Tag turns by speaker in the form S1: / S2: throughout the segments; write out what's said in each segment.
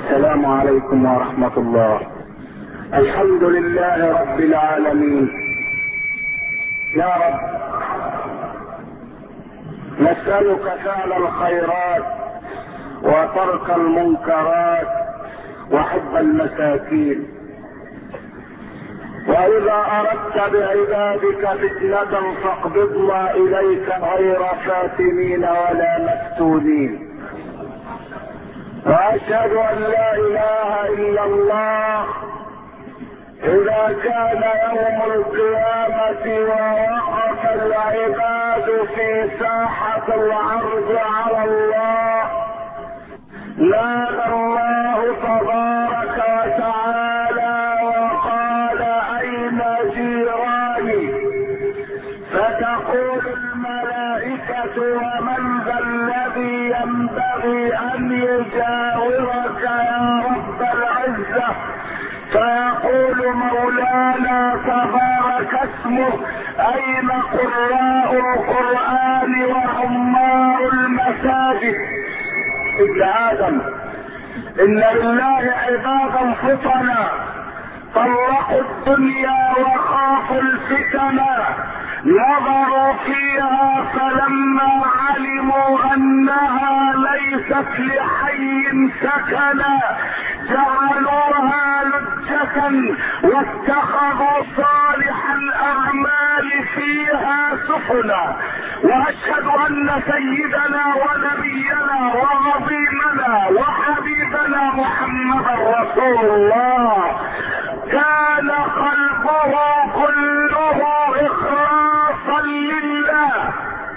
S1: السلام عليكم ورحمة الله. الحمد لله رب العالمين. يا رب نسألك فعل الخيرات وترك المنكرات وحب المساكين. وإذا أردت بعبادك فتنة فاقبضنا إليك غير فاتنين ولا مفتونين. وأشهد أن لا إله إلا الله. إذا كان يوم القيامة ووقف العباد في ساحة العرض على الله، نادى الله تبارك وتعالى وقال: أين جيراني؟ فتقول الملائكة: ومن ذا الذي ينبغي أن يجاورك يا رب العزة؟ فيقول مولانا تبارك اسمه: أين قراء القرآن وعمار المساجد؟ ابن آدم، إن لله عبادا فطنا طلقوا الدنيا وخافوا الفتنا، نظروا فيها فلما علموا أنها ليست لحي سكنا جعلوها لجة واتخذوا صالح الأعمال فيها سفنا. وأشهد أن سيدنا ونبينا وعظيمنا وحبيبنا محمدا رسول الله كان قلبه كله إخلاصا لله،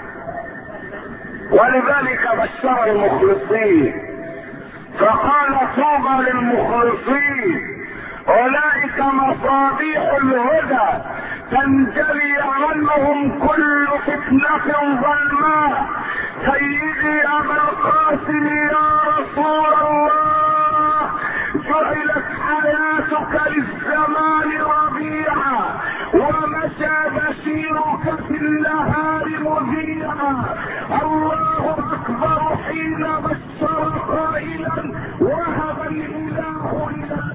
S1: ولذلك بشر المخلصين فقال: طوبى للمخلصين، أولئك مصابيح الهدى تنجلي عنهم كل فتنة ظلماء. سيدي أبا القاسم يا رسول الله، جعلت حياتك للزمان ربيعا ومشى بشيرك في النهار مذيعا. الله أكبر حين بشر قائلا: وهب الإله إلى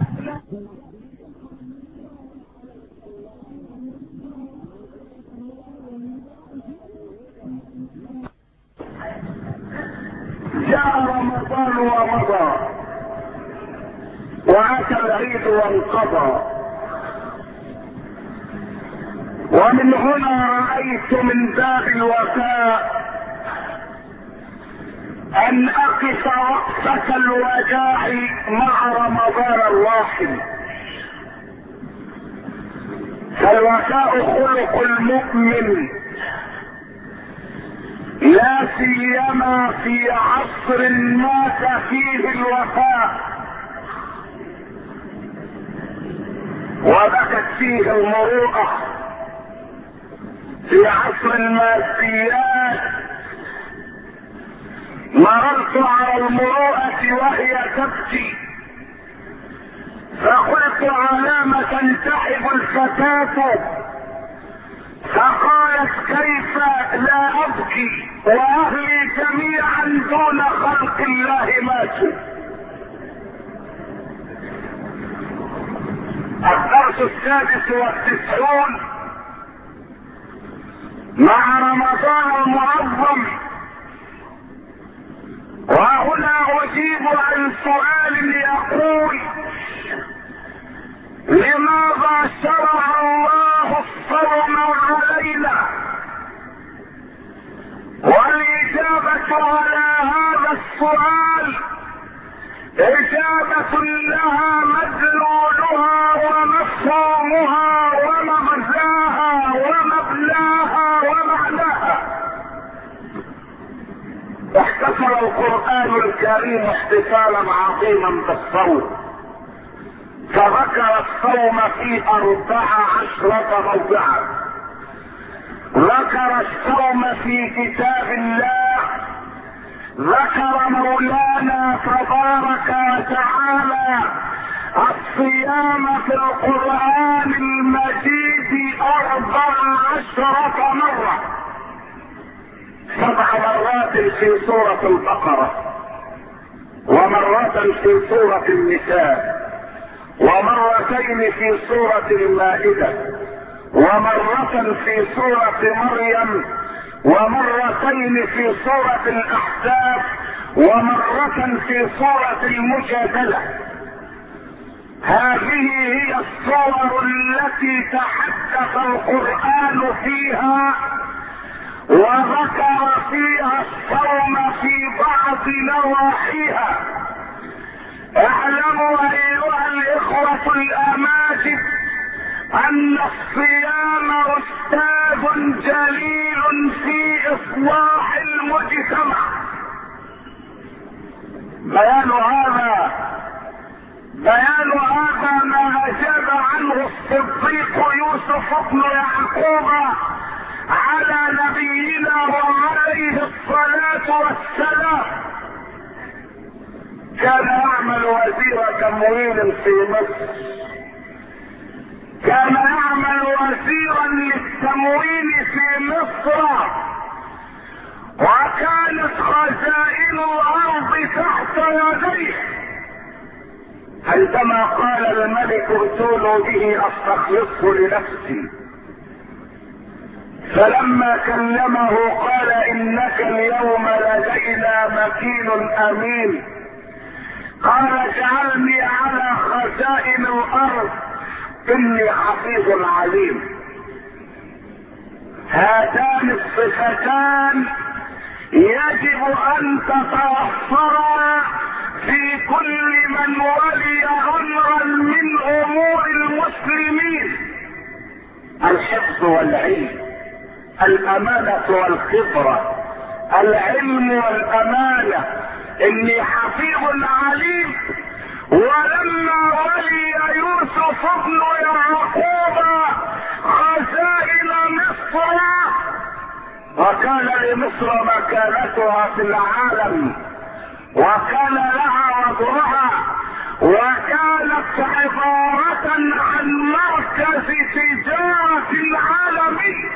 S1: جاء رمضان ومضى وأتى العيد وانقضى، ومن هنا رأيت من باب الوفاء أن أقف وقفة الوداع مع رمضان الراحل. فالوفاء خلق المؤمن، لا سيما في عصر مات فيه الوفاء وبكت فيه المروءة. في عصر الماديات مررت على المروءة وهي تبكي، فقلت: على ما تنتحب الفتاة؟ فقالت: كيف لا أبكي وأهلي جميعا دون خلق الله ماتوا. الدرس 96 مع رمضان المعظم. وهنا أجيب عن سؤال يقول: لماذا شرع الله الصوم علينا؟ والإجابة على هذا السؤال إجابة لها مدلولها ومفهومها ومغزاها ومبناها ومعناها. احتفل القرآن الكريم احتفالا عظيما بالصوم، فذكر الصوم في 14 موضعا. ذكر الصوم في كتاب الله، ذكر مولانا تبارك وتعالى الصيام في القرآن المجيد 14 مرة، 7 مرات في سورة البقرة، ومرة في سورة النساء، ومرتين في سورة المائدة، ومرة في سورة مريم، ومرتين في سورة الأحزاب، ومرة في سورة المجادلة. هذه هي الصور التي تحدث القرآن فيها وذكر فيها الصوم في بعض نواحيها. اعلموا ايها الاخوة الاماجد ان الصيام استاذ جليل في اصلاح المجتمع. بيان هذا ما اجاب عنه الصديق يوسف بن يعقوب على نبينا وعليه الصلاة والسلام. كان يعمل وزير تموين في مصر، كان يعمل وزيرا للتموين في مصر، وكانت خزائن الارض تحت يديه. عندما قال الملك ائتوني به استخلصه لنفسي، فلما كلمه قال انك اليوم لدينا مكين امين. قال اجعلني على خزائن الارض اني حفيظ عليم. هاتان الصفتان يجب ان تتوفرا في كل من ولي امرا من امور المسلمين: الحفظ والعلم، الامانة والخبرة، العلم والامانة. اني حفيظ عليم. ولما ولي يوسف بن يعقوب خزائن مصر، وكان لمصر مكانتها في العالم، وكان لها وضعها، وكانت عبارة عن مركز تجارة العالمي.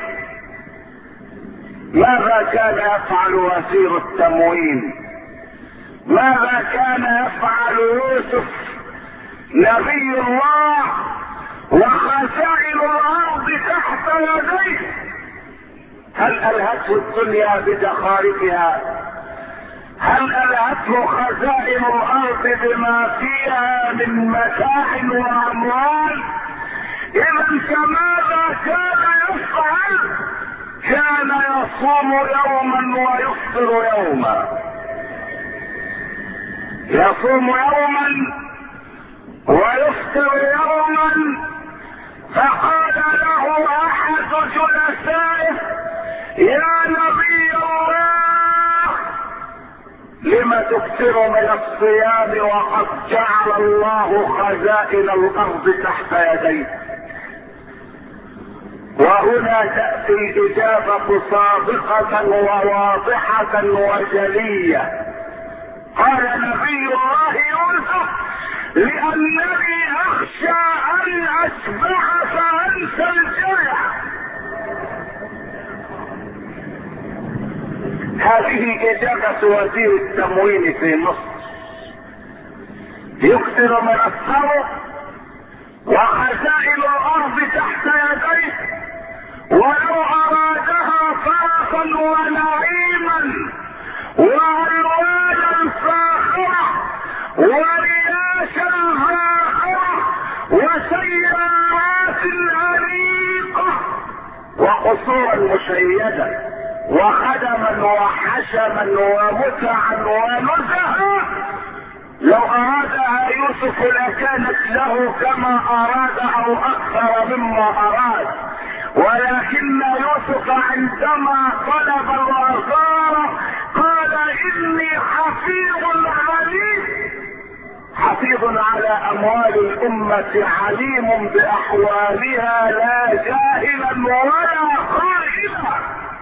S1: ماذا كان يفعل وزير التموين؟ ماذا كان يفعل يوسف نبي الله وخزائن الارض تحت يديه؟ هل الهته الدنيا بدخارفها؟ هل الهته خزائن الارض بما فيها من متاع واموال؟ اذا فماذا كان يفعل؟ كان يصوم يوما ويفطر يوما، يصوم يوما ويفطر يوما. فقال له احد جلسائه: يا نبي الله، لم تكثر من الصيام وقد جعل الله خزائن الارض تحت يديك؟ وهنا تأتي الإجابة صادقة وواضحة وجلية. قال نبي الله يوسف: لأنني أخشى أن أشبع فأنسى الجوع. هذه إجابة وزير التموين في مصر. يكثر من الثروة وخزائن الأرض تحت يديه، ولو أرادها فرحا ونعيما وألوانا فاخرة ورياشا فاخرة وسيارات أنيقة وقصورا مشيدة وخدما وحشما ومتعا ونزها، لو أرادها يوسف لكانت له كما أراد أو أكثر مما أراد. ولكن يوسف عندما طلب الوزارة قال: إني حفيظ عليم، حفيظ على أموال الأمة، عليم بأحوالها، لا جاهلا ولا خائبا.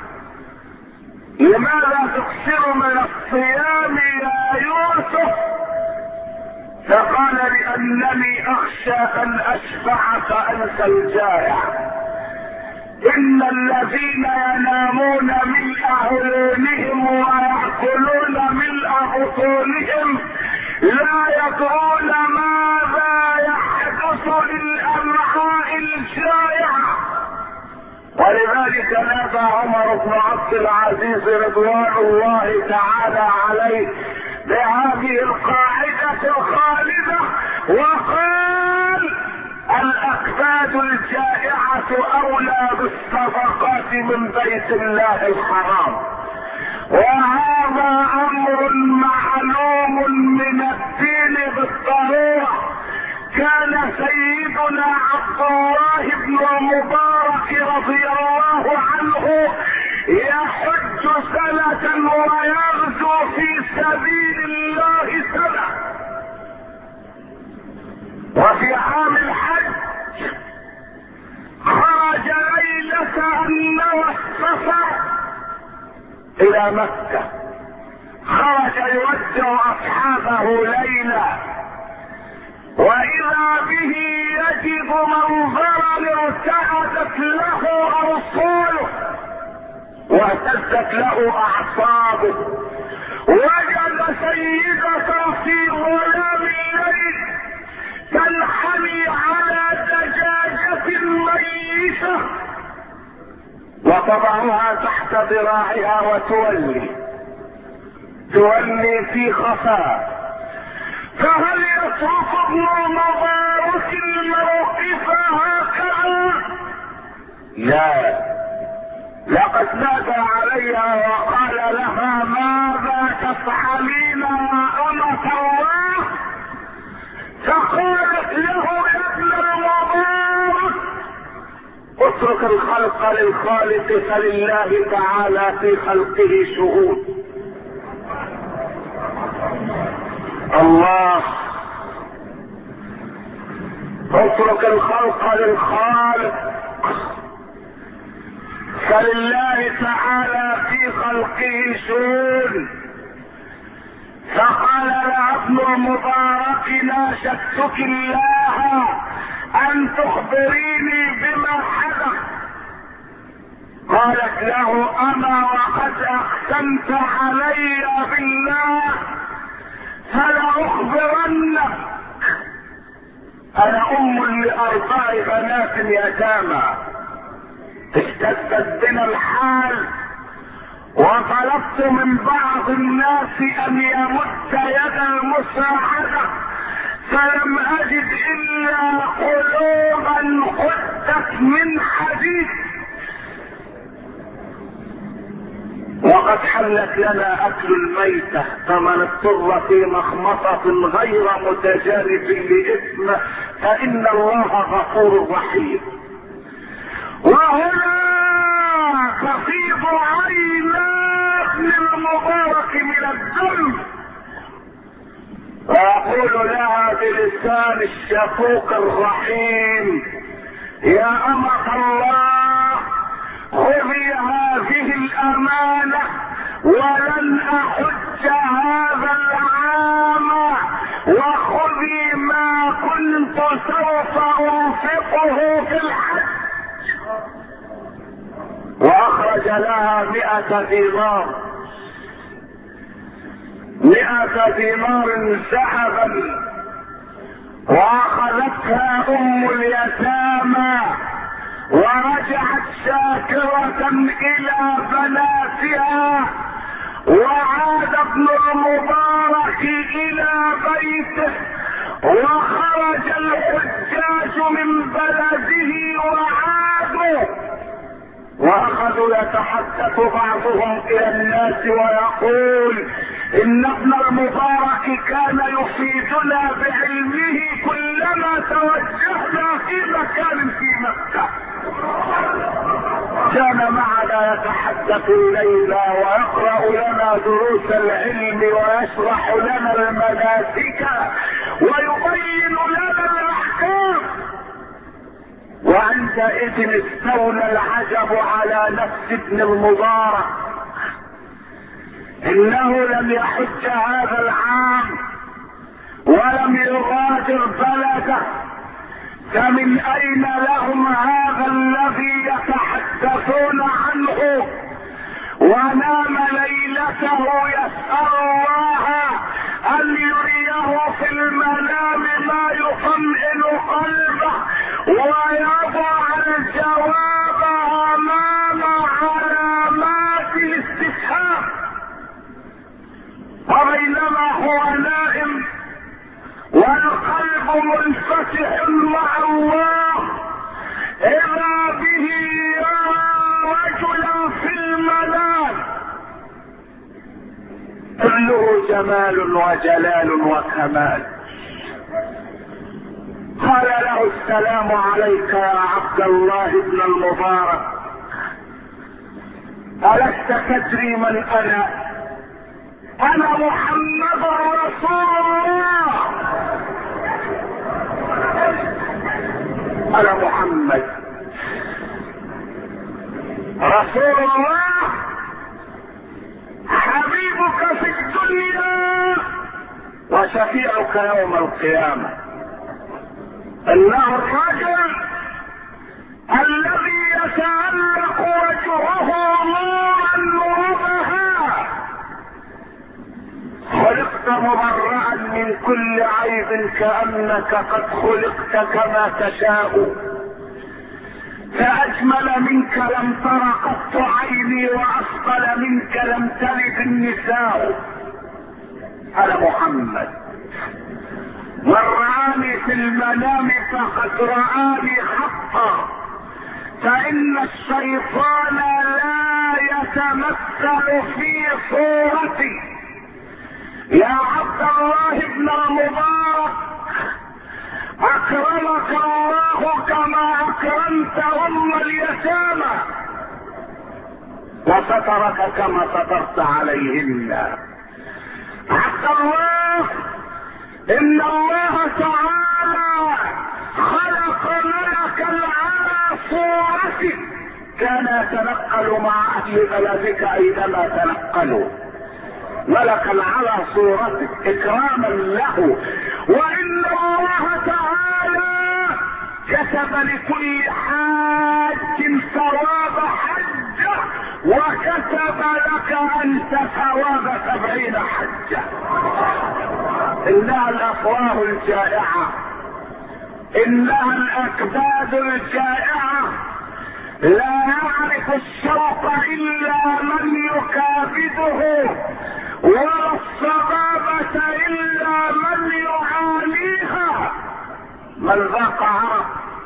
S1: لماذا تكثر من الصيام يا يوسف؟ فقال: لأنني أخشى أن أشبع فأنسى الجائع. إن الذين ينامون ملء عيونهم ويأكلون ملء بطونهم لا يدرون ماذا يحدث للأمعاء الجائعة. ولذلك نادى عمر بن عبد العزيز رضوان الله تعالى عليه بهذه القاعدة الخالدة وقال: الأكباد الجائعة أولى بالصدقات من بيت الله الحرام. وهذا أمر معلوم من الدين بالضرورة. كان سيدنا عبد الله بن المبارك رضي الله عنه يحج سنة ويغزو في سبيل الله سنة. وفي عام الحج خرج ليلة النوى السفر إلى مكة. خرج يودع أصحابه ليلة، وإذا به يجد منظرا ارتعدت له أرسوله واهتزت له أعصابه. وجد سيدة في ظلام الليل تنحني على دجاجة ميتة وتضعها تحت ذراعها وتولي في خفاء. فهل يترك ابن مبارك الموقف هكذا؟ لا، لقد نادى عليها وقال لها: ماذا تفعلين يا أمة الله؟ فقالت له: يا ابن المبارك، اترك الخلق للخالق فلله تعالى في خلقه شهود. الله، اترك الخلق للخالق فلله تعالى في خلقه شهود. فقال لها ابن المبارك: ناشدتك الله ان تخبريني بما حدث. قالت له: اما وقد اقسمت علي بالله فلأخبرنك. انا ام لاربع بنات يتامى، اشتدت بنا الحال وطلبت من بعض الناس ان يمد يد المساعدة، فلم اجد الا قلوبا قدت من حديد. وقد حلت لنا اكل الميتة، فمن اضطر في مخمصة غير متجانف لاثم فان الله غفور رحيم. وهنا تفيض عينا ابن المبارك من الذنب، ويقول لها بلسان الشفوق الرحيم: يا أمة الله، خذي هذه الأمانة ولن أحج هذا العام، وخذي ما كنت سوف أنفقه في الحج. واخرج لها 100 دينار ذهبا، واخذتها ام اليتامى ورجعت شاكرة الى بناتها. وعاد ابن المبارك الى بيته، وخرج الحجاج من بلده وعادوا، واخذوا يتحدث بعضهم الى الناس ويقول: ان ابن المبارك كان يفيدنا بعلمه كلما توجهنا في مكان في مكة. كان معنا يتحدث الليل ويقرأ لنا دروس العلم ويشرح لنا المناسك ويبين لنا الاحكام. وعندئذ استولى العجب على نفس ابن المبارك، انه لم يحج هذا العام ولم يغادر بلده، فمن اين لهم هذا الذي يتحدثون عنه؟ ونام ليلته يسأل الله ان يريه له في المنام ما يطمئن قلبه ويضع الجواب امام علامات الاستفهام. وبينما هو نائم والقلب منفتح مع الله إذا به يرى رجلا في المنام كله جمال وجلال وكمال. قال له السلام عليك يا عبد الله بن المبارك، ألست تدري من أنا؟ أنا محمد رسول الله. أنا محمد رسول الله حبيبك في الدنيا وشفيعك يوم القيامة. إنه الرجل الذي يتعلق وجهه نورا نورها، خلقت مبرأ من كل عيب كأنك قد خلقت كما تشاء، فأجمل منك لم تر قط عيني وأفضل منك لم تلد النساء. أنا محمد، من رآني في المنام فقد رآني حقا، فإن الشيطان لا يتمثل في صورتي. يا عبد الله بن المبارك، أكرمك الله كما أكرمت أم اليتامى وسترك كما سترت عليهن. عبد الله، إن الله تعالى خلق ملكا على صورته كان يتنقل مع أهل بلدك أينما تنقلوا، ملكا على صورتك إكراما له. وإن الله تعالى كتب لكل حاج ثواب حجة وكتب لك أنت ثواب 70 حجة. إنها الأفواه الجائعة، إنها الأكباد الجائعة، لا يعرف الشوق إلا من يكابده، ولا الصبابة إلا من يعانيها. من ذاق عرف،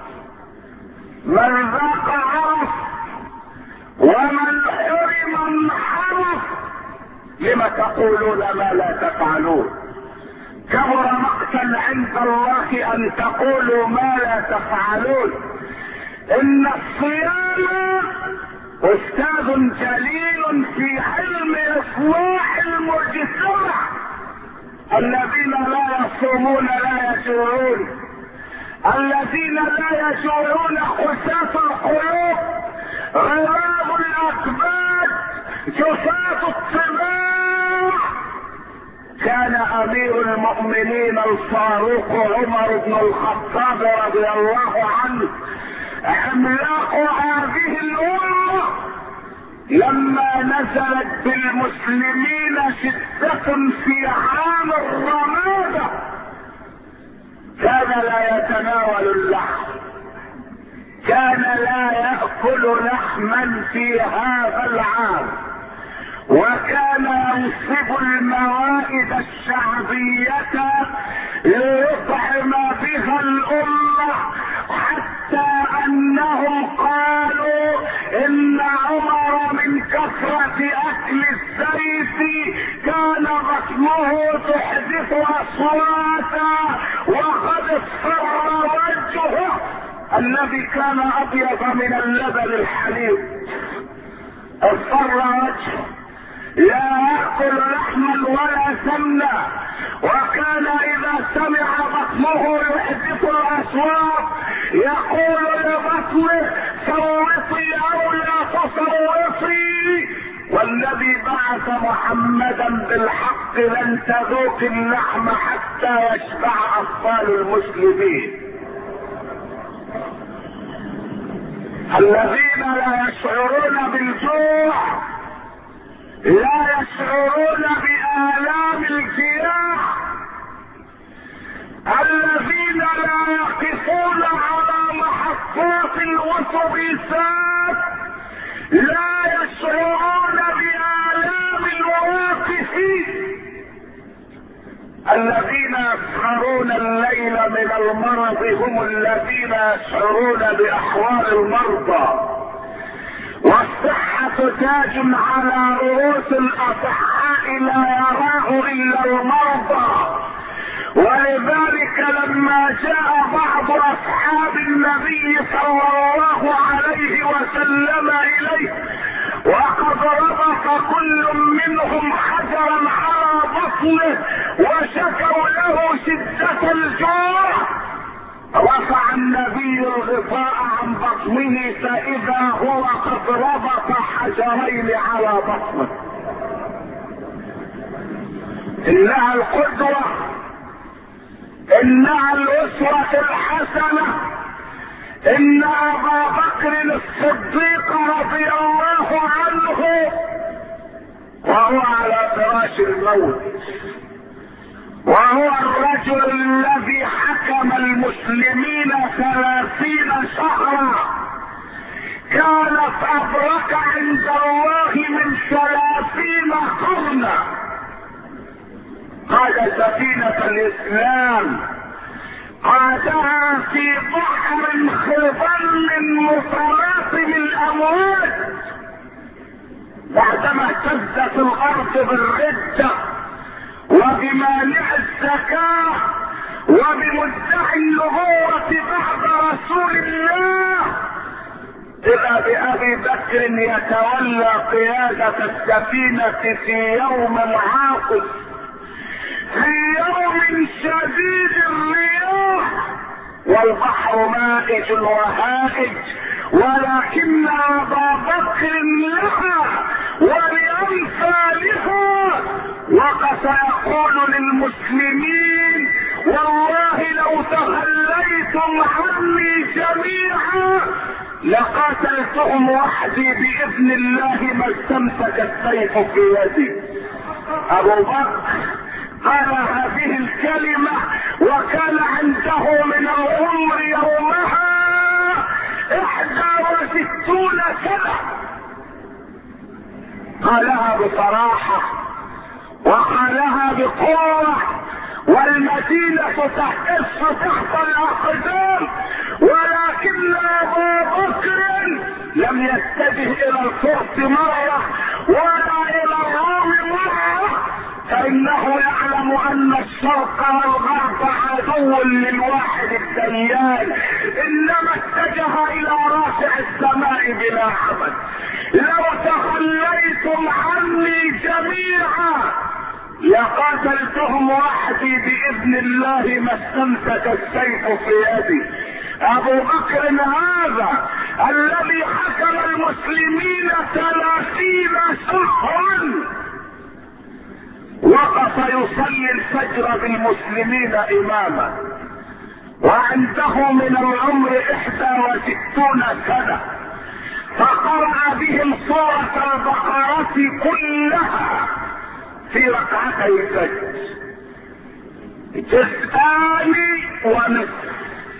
S1: من ذاق عرف، ومن حرم انحرف. لم تقولون ما لا تفعلون؟ كبر مقتا عند الله أن تقولوا ما لا تفعلون. إن الصيام أستاذ جليل في علم إصلاح المجتمع. الذين لا يصومون لا يجوعون، الذين لا يجوعون خساة القلوب، غراب الأكباد، جفاة الطباع. كان أمير المؤمنين الفاروق عمر بن الخطاب رضي الله عنه عملاق هذه الأمة لما نزلت بالمسلمين شدة في عام الرمادة كان لا يتناول اللحم، كان لا يأكل لحما في هذا العام، وكان ينصب الموائد الشعبية ليطعم بها الأمة، حتى أنهم قالوا إن عمر من كثرة أكل الزيت كان بطنه تحدث أصواتا، وقد اصفر وجهه الذي كان أبيض من اللبن الحليب، اصفر وجهه، لا يأكل لحما ولا سمنا، وكان إذا سمع بطنه يحدث الأصوات يقول لبطنه صوتي أو لا تصوتي. والذي بعث محمدا بالحق لن تذوق اللحم حتى يشبع أطفال المسلمين. الذين لا يشعرون بالجوع، لا يشعرون بآلام الجياع، الذين لا يقفون على محطات الاتوبيسات لا يشعرون بآلام الواقفين. الذين يسهرون الليل من المرض هم الذين يشعرون بأحوال المرضى. والصحة تاج على رؤوس الأصحاء لا يراه إلا المرضى. ولذلك لما جاء بعض أصحاب النبي صلى الله عليه وسلم إليه وقد ربط كل منهم حجرا على بطنه وشكوا له شدة الجوع، رفع النبي الغطاء عن بطنه فإذا هو قد ربط حجرين على بطنه. إنها القدوة، إنها الأسوة الحسنة، إن أبا بكر الصديق رضي الله عنه وهو على فراش الموت، وهو الرجل الذي حكم المسلمين 30 شهرا، كانت أبرك عند الله من 30 قرنا، قاد سفينة الإسلام، قادها في بحر خضم متلاطم الأمواج، بعدما اهتزت الأرض بالردة وبمانع الزكاة وبمدعي النبوة بعد رسول الله، إذا بأبي بكر يتولى قيادة السفينة في يوم عاصف، في يوم شديد الرياح والبحر مائج وهائج، ولكن أبا بكر لها ولأمثالها وقف يقول للمسلمين: والله لو تخليتم عني جميعا لقاتلتهم وحدي بإذن الله ما استمسك السيف في يدي. أبو بكر قال هذه الكلمة وكان عنده من العمر يومها 61 سنة. قالها بصراحة وقالها بقوة، والمدينة تحتس تحت الأقدام، ولكن أبا بكر لم يتجه إلى الفرس مرة ولا إلى الروم مرة، فإنه يعلم أن الشرق والغرب عدو للواحد الديان، إنما اتجه إلى رافع السماء بلا عمل. لو تخليتم عني جميعا لقاتلتهم وحدي بإذن الله ما استمسك السيف في يدي. أبو بكر هذا الذي حكم المسلمين 30 شهرا وقف يصلي الفجر بالمسلمين إماما، وعنده من العمر 61 سنة، فقرأ بهم سورة البقرة كلها في ركعتي الفجر، جزءان ونصف،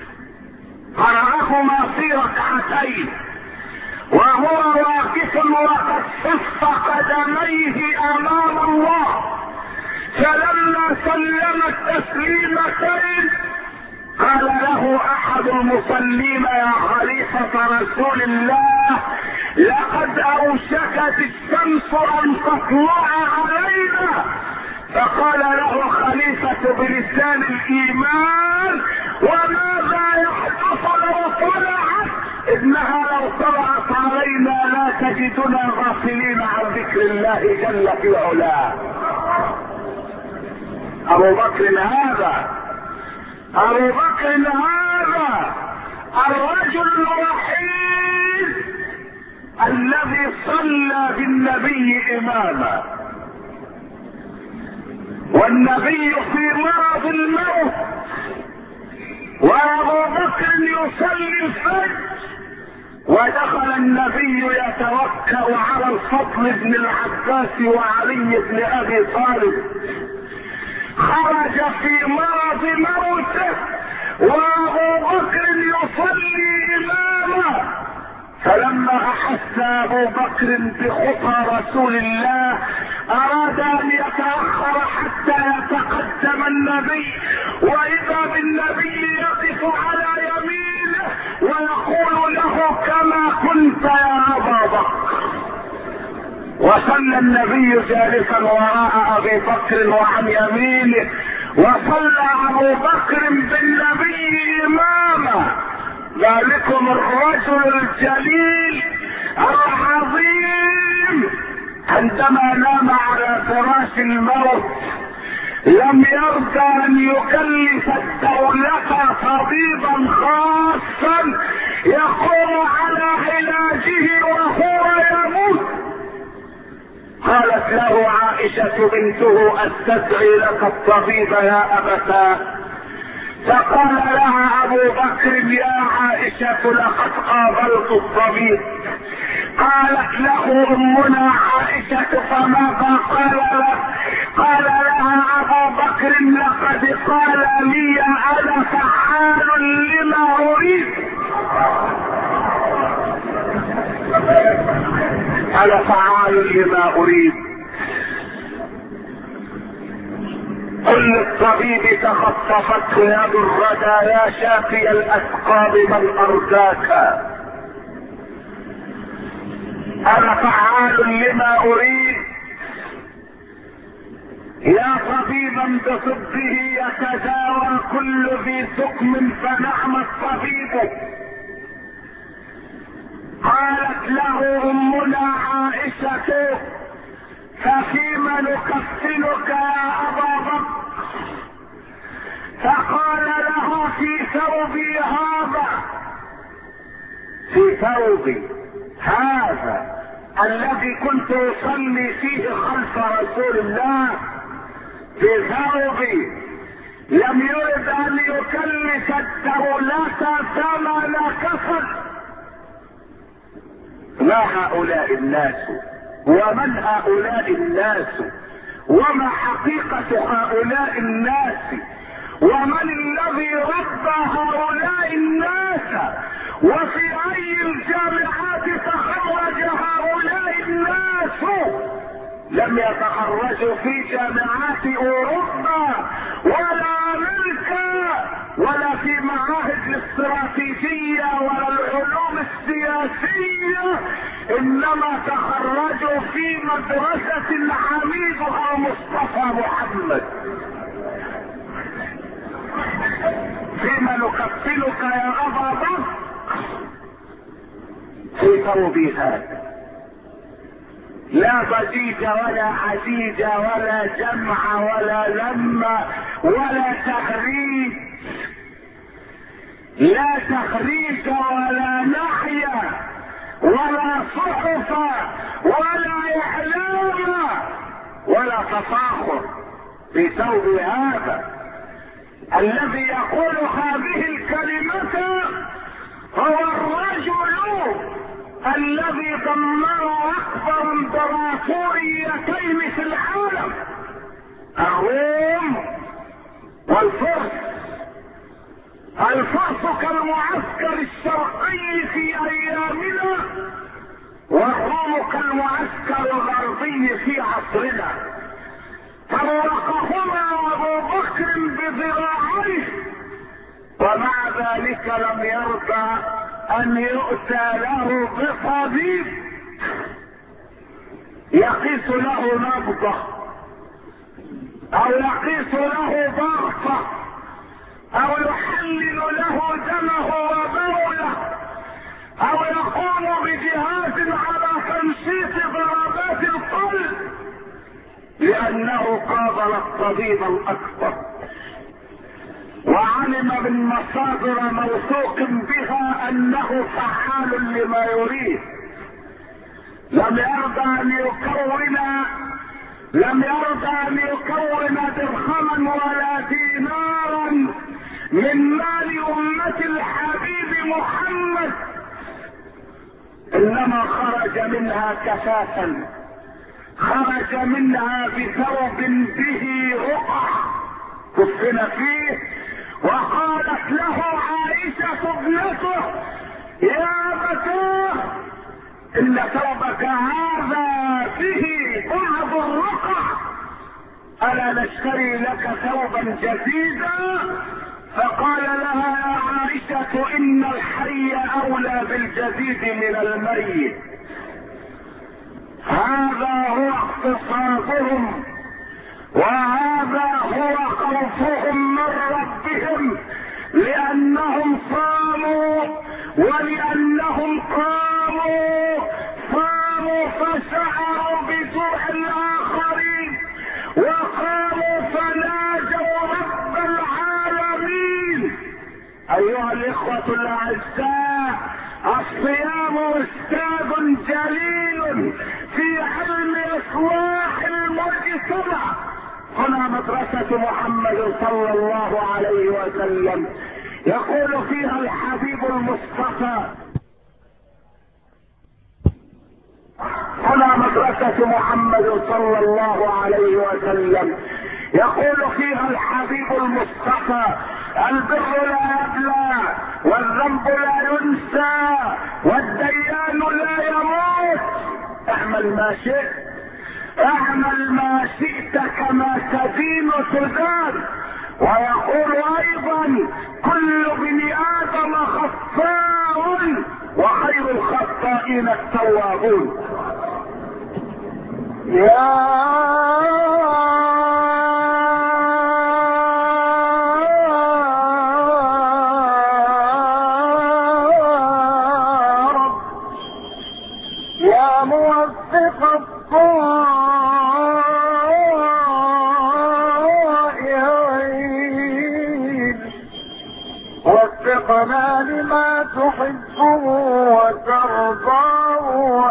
S1: قرأهما في ركعتين وهو واقف وقد صف قدميه امام الله. فلما سلم التسليمتين قال له احد المصلين: يا خليفة رسول الله، لقد اوشكت الشمس ان تطلع علينا. فقال له خليفة بلسان الايمان: وماذا يحدث لو طلعت؟ انها لو طلعت علينا لا تجدنا غافلين عن ذكر الله جل في علاه. ابو بكر هذا الرجل الوحيد الذي صلى بالنبي اماما، والنبي في مرض الموت وابو بكر يصلي الفجر، ودخل النبي يتوكأ على الفضل بن العباس وعلي بن ابي طالب، خرج في مرض موته وابو بكر يصلي امامه، فلما احس ابو بكر بخطى رسول الله اراد ان يتاخر حتى يتقدم النبي، واذا بالنبي يقف على يمينه ويقول له كما كنت يا ابا بكر. وصلى النبي جالسا وراء ابي بكر وعن يمينه، وصلى ابو بكر بالنبي امامه. ذلكم الرجل الجليل العظيم عندما نام على فراش الموت لم يرضى ان يكلف الدولة طبيبا خاصا يقوم على علاجه وهو يموت. قالت له عائشة بنته استدعي لك الطبيب يا ابتاه، فقال لها ابو بكر يا عائشة لقد قابلت الطبيب. قالت له امنا عائشة فماذا قال له؟ قال لها ابو بكر لقد قال لي انا فعال لما اريد. انا فعال لما اريد. قل الطبيب تخطفته يد الردى يا شافي الاسقام من ارجاك. انا فعال لما اريد. يا طبيبا بطبه يتداوى كل ذي سقم فنعم الطبيب. قالت له امنا عائشة ففيما نكفنك يا ابا بكر؟ فقال لها في ثوبي هذا، في ثوبي هذا الذي كنت اصلي فيه خلف رسول الله، في ثوبي. لم يرد ان يكلف الدولة ثمن كفن. ما هؤلاء الناس؟ ومن هؤلاء الناس؟ وما حقيقة هؤلاء الناس؟ ومن الذي ربى هؤلاء الناس؟ وفي اي الجامعات تخرج هؤلاء الناس؟ لم يتخرجوا في جامعات اوروبا ولا امريكا ولا في معاهد الاستراتيجية ولا العلوم السياسية، انما تخرجوا في مدرسة عميدها مصطفى محمد. فيما نكفلك يا ابا بكر؟ في ثوبي هذا، لا ضجيج ولا عجيج ولا جمع ولا لمة ولا تخريج، لا تخريج ولا نحية ولا صحف ولا اعلام ولا تفاخر. في ثوب هذا الذي يقول هذه الكلمة هو الرجل الذي دمر اكبر امبراطوريتين في العالم، الروم والفرس. الفرس كالمعسكر الشرقي في ايامنا، والروم كالمعسكر الغربي في عصرنا. فرقهما ابو بكر بذراعيه، ومع ذلك لم يرضى ان يؤتى له بطبيب يقيس له نبضه او يقيس له ضغطه او يحلل له دمه وبوله او يقوم بجهاز على تنشيط ضربات القلب، لانه قابل الطبيب الاكبر وعلم من مصادر موثوق بها انه فعال لما يريد. لم يرضى ان يكون درهما ولا دينارا من مال امة الحبيب محمد، انما خرج منها كفافا، خرج منها بثوب به رقع كفن فيه. وقالت له عائشة ابنته: يا ابتاه ان ثوبك هذا به بعض الرقع، الا نشتري لك ثوبا جديدا؟ فقال لها: يا عائشة ان الحي اولى بالجديد من الميت. هذا هو اقتصادهم، وهذا هو خوفهم من ربهم، لانهم صاموا ولانهم قاموا، صاموا فشعروا بجوع الاخرين، وقاموا فناجوا رب العالمين. ايها الاخوة الاعزاء، الصيام استاذ جليل في علم اصلاح المجتمع. هنا مدرسة محمد صلى الله عليه وسلم يقول فيها الحبيب المصطفى. هنا مدرسة محمد صلى الله عليه وسلم يقول فيها الحبيب المصطفى: البر لا يبلى، والذنب لا ينسى، والديان لا يموت. اعمل ما شئت، اعمل ما شئت كما تدين تدان. ويقول ايضا: كل ابن ادم خطاء وخير الخطائين التوابون. يا رب يا موفق الطائعين، وفقنا لما تحبه وترضاه.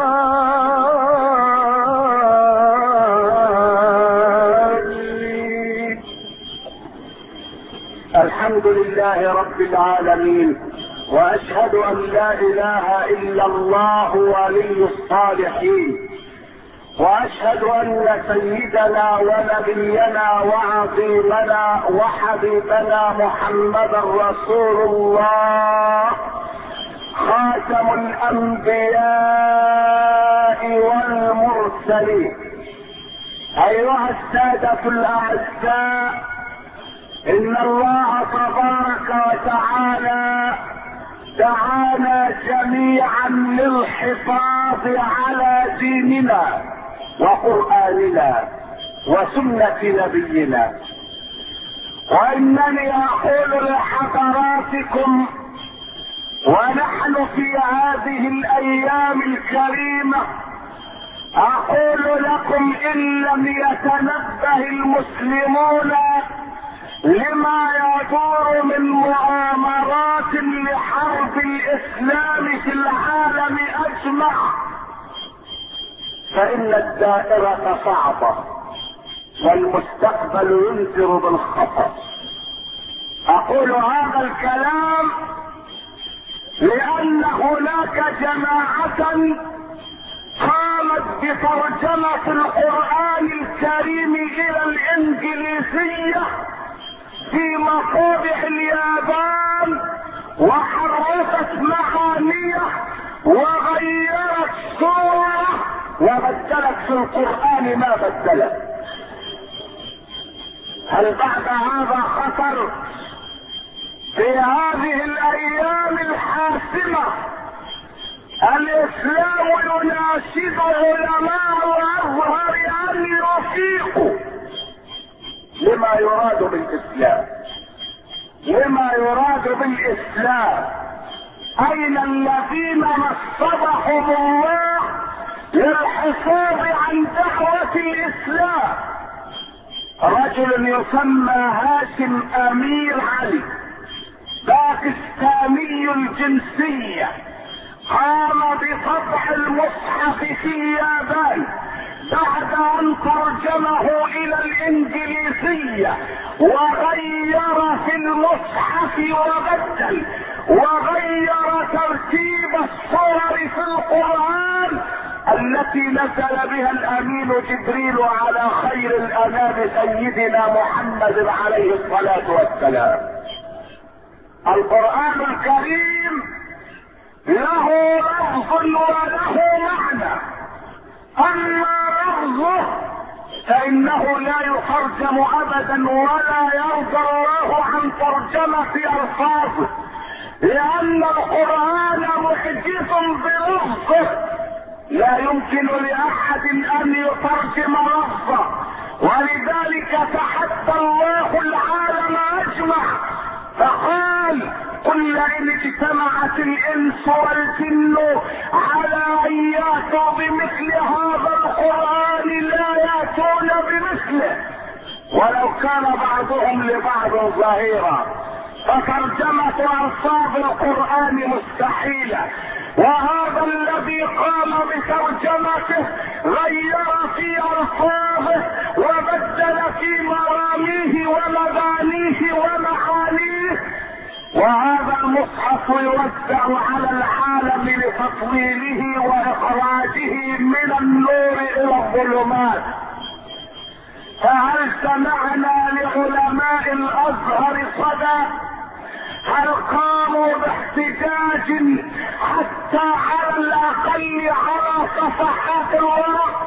S1: الحمد لله رب العالمين، واشهد ان لا اله الا الله ولي الصالحين، واشهد ان سيدنا ونبينا وعظيمنا وحبيبنا محمدا رسول الله، خاتم الانبياء والمرسلين. ايها السادة الاعزاء، ان الله تبارك وتعالى دعانا جميعا للحفاظ على ديننا وقرآننا وسنة نبينا. وانني اقول لحضراتكم ونحن في هذه الايام الكريمة، اقول لكم: ان لم يتنبه المسلمون لما يدور من مؤامرات لحرب الاسلام في العالم اجمع، فان الدائرة صعبة والمستقبل ينذر بالخطر. اقول هذا الكلام لان هناك جماعة قامت بترجمة القرآن الكريم الى الانجليزية في مطابع اليابان، وحرفت معانيه وغيرت صورة وبدلت في القرآن ما بدلت. هل بعد هذا خطر؟ في هذه الايام الحاسمة الاسلام يناشد علماء الازهر ان يفيقوا لما يراد بالاسلام، لما يراد بالاسلام. اين الذين نصبهم الله للحفاظ عن دعوة الاسلام؟ رجل يسمى هاشم امير علي، باكستاني الجنسية، قام بطبع المصحف في اليابان بعد ان ترجمه الى الانجليزية، وغير في المصحف وبدل، وغير ترتيب الصور في القرآن التي التي نزل بها الامين جبريل على خير الانام سيدنا محمد عليه الصلاة والسلام. القرآن الكريم له لفظ وله معنى، اما لفظه فانه لا يترجم ابدا ولا يرضى الله عن ترجمة الفاظه، لان القرآن محجز بلفظه، لا يمكن لاحد ان يترجم لفظه، ولذلك تحدى الله العالم اجمع فقال: قل ان اجتمعت الانس والجن على ان ياتوا بمثل هذا القرآن لا ياتون بمثله ولو كان بعضهم لبعض ظهيرا. فترجمة الفاظ القرآن مستحيلة، وهذا الذي قام بترجمته غير في الفاظه وبدل في مراميه ومبانيه ومعانيه. وهذا المصحف يوزع على العالم لتطويله واخراجه من النور الى الظلمات. فهل سمعنا لعلماء الازهر صدى؟ هل قاموا باحتجاج حتى على الاقل على صفحات الورق؟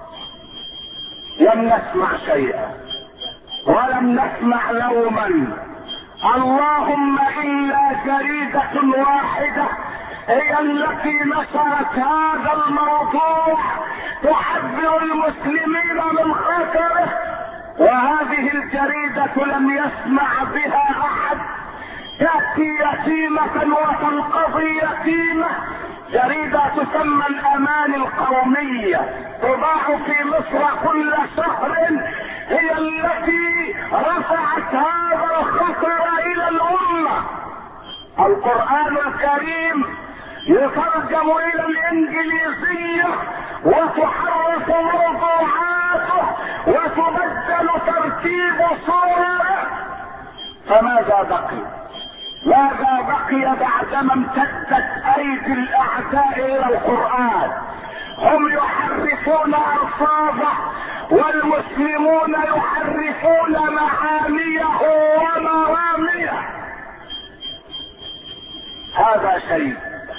S1: لم نسمع شيئا ولم نسمع لوما، اللهم الا جريدة واحدة هي التي نشرت هذا الموضوع تحذر المسلمين من خطره، وهذه الجريدة لم يسمع بها احد. تأتي يتيمة وتنقضي يتيمة. جريدة تسمى الأمان القومية تباع في مصر كل شهر، هي التي رفعت هذا الخطر إلى الأمة. القرآن الكريم يترجم إلى الإنجليزية وتحرف موضوعاته وتبدل ترتيب صوره، فماذا بقي؟ ماذا بقي بعدما امتدت ايدي الاعداء الى القرآن؟ هم يحرفون الفاظه والمسلمون يحرفون معانيه ومراميه. هذا شيء،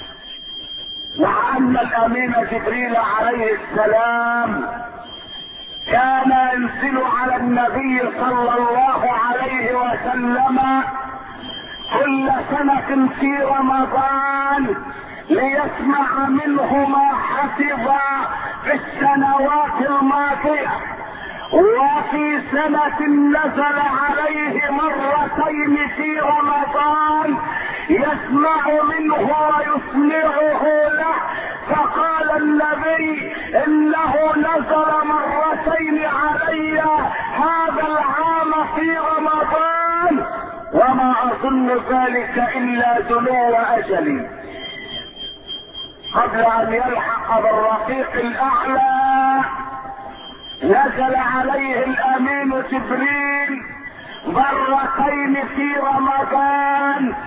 S1: مع ان الامين جبريل عليه السلام كان ينزل على النبي صلى الله عليه وسلم كل سنة في رمضان ليسمع منه ما حفظ في السنوات الماضية، وفي سنة نزل عليه مرتين في رمضان يسمع منه ويسمعه له. فقال النبي: انه نزل مرتين علي هذا العام في رمضان، وما اظن ذلك الا دنو اجلي. قبل ان يلحق بالرفيق الاعلى نزل عليه الامين جبريل مرتين في رمضان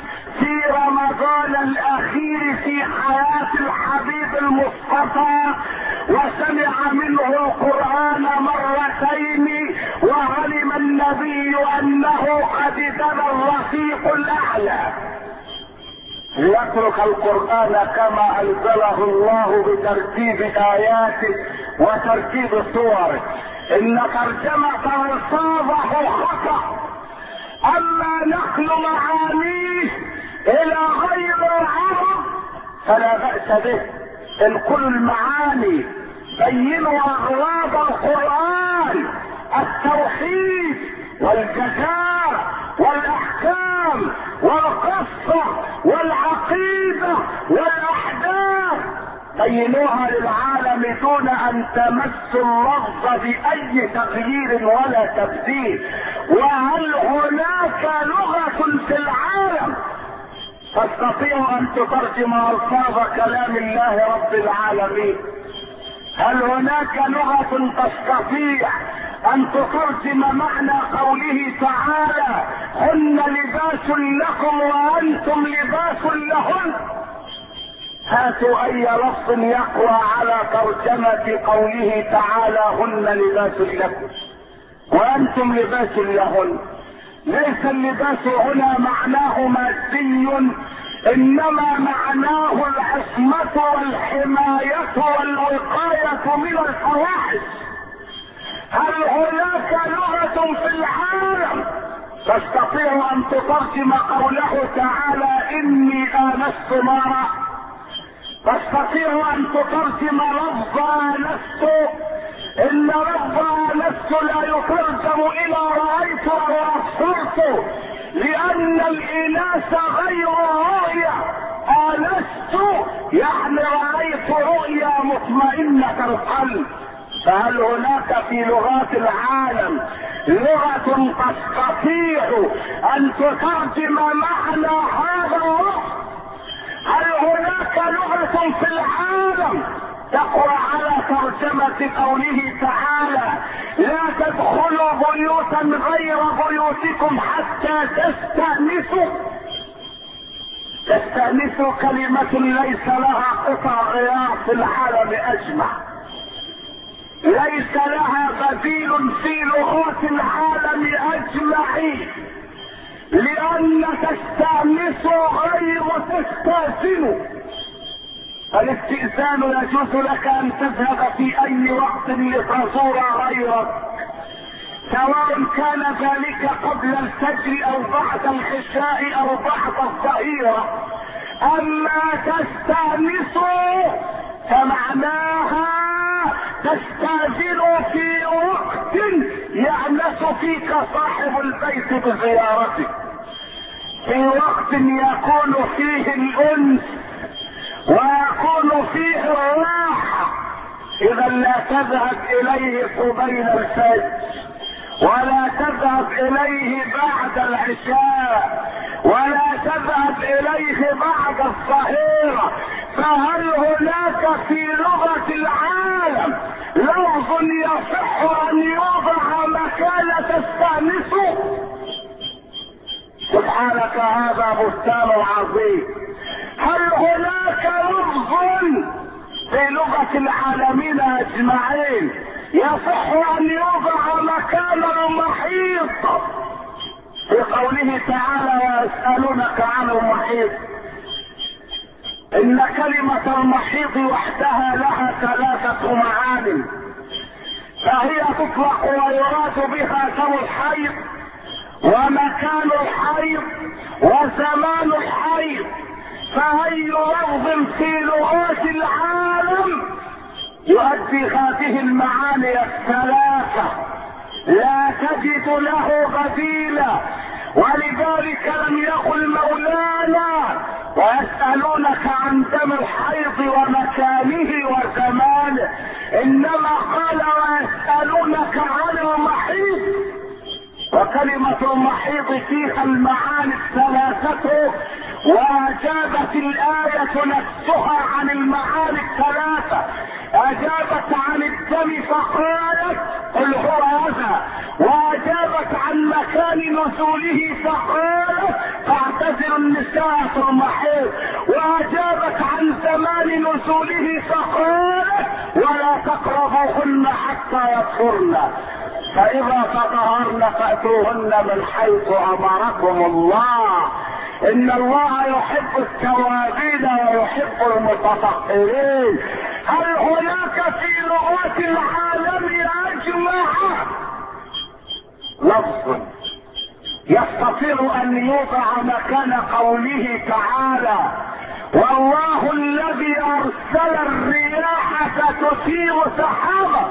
S1: الاخير في حياة الحبيب المصطفى، وسمع منه القرآن مرتين، وعلم النبي انه قد دنا الرفيق الاعلى. ليترك القرآن كما انزله الله بترتيب اياته وترتيب صوره. ان ترجمة الفاظه خطأ، اما نقل معانيه الى غير العرب فلا بأس به. انقلوا المعاني، بينوا اغراض القرآن: التوحيد والجزاء والاحكام والقصة والعقيدة والاحداث، بينوها للعالم دون ان تمسوا اللفظ باي تغيير ولا تبديل. وهل هناك لغة في العالم تستطيع ان تترجم الفاظ كلام الله رب العالمين؟ هل هناك لغة تستطيع ان تترجم معنى قوله تعالى: هن لباس لكم وانتم لباس لهن؟ هاتوا اي لفظ يقوى على ترجمة قوله تعالى هن لباس لكم وانتم لباس لهن. ليس اللباس هنا معناه مادي، انما معناه العصمة والحماية والوقاية من الفواحش. هل هناك لغة في العالم تستطيع ان تترجم قوله تعالى اني آنست نارا؟ تستطيع ان تترجم لفظ آنست؟ ان لفظ آنست لا يترجم الى رأيت او ابصرت، لان الاناث غير رؤية. آنست يعني رأيت رؤيا مطمئنة القلب. فهل هناك في لغات العالم لغة تستطيع ان تترجم معنى هذا اللفظ؟ هل هناك لغة في العالم تقوى على ترجمة قوله تعالى لا تدخلوا بيوتا غير بيوتكم حتى تستأنسوا؟ تستأنسوا كلمة ليس لها قطع غيار في العالم اجمع، ليس لها بديل في لغات العالم اجمعين، لان تستأنسوا غير تستأذنوا. الاستئذان يجوز لك ان تذهب في اي وقت لتزور غيرك، سواء كان ذلك قبل الفجر او بعد العشاء او بعد الظهيرة. اما تستأنسوا فمعناها تستأذن في وقت يأنس فيك صاحب البيت بزيارتك، في وقت يكون فيه الأنس ويكون فيه الراحة. إذا لا تذهب إليه قبيل الفجر، ولا تذهب إليه بعد العشاء، ولا تذهب إليه بعد الظهيرة. فهل هناك في لغة العالم لفظ يصح أن يوضع مكان تستأنسه؟ سبحانك هذا بهتان عظيم. هل هناك لفظ في لغة العالمين اجمعين يصح ان يوضع مكان المحيط؟ في قوله تعالى ويسألونك عن المحيط، ان كلمة المحيط وحدها لها ثلاثة معاني، فهي تطلق ويراد بها دم الحيض ومكان الحيض وزمان الحيض. فأي لفظ في لغات العالم يؤدي هذه المعاني الثلاثة لا تجد له بديلا. ولذلك لم يقل مولانا ويسألونك عن دم الحيض ومكانه وزمانه، انما قال ويسألونك عن المحيض. وكلمة المحيض فيها المعاني الثلاثة، واجابت الآية نفسها عن المعاني الثلاثة. اجابت عن الدم فقالت قل هو هذا، واجابت عن مكان نزوله فقالت فاعتزلوا النساء في المحيض، واجابت عن زمان نزوله فقالت ولا تقربوهن حتى يطهرن، فإذا تطهرن فأتوهن من حيث أمركم الله، إن الله يحب التوابين ويحب المتطهرين. هل هناك في لغات العالم أجمع لفظ يستطيع أن يوضع مكان قوله تعالى والله الذي أرسل الرياح فتثير سحابا؟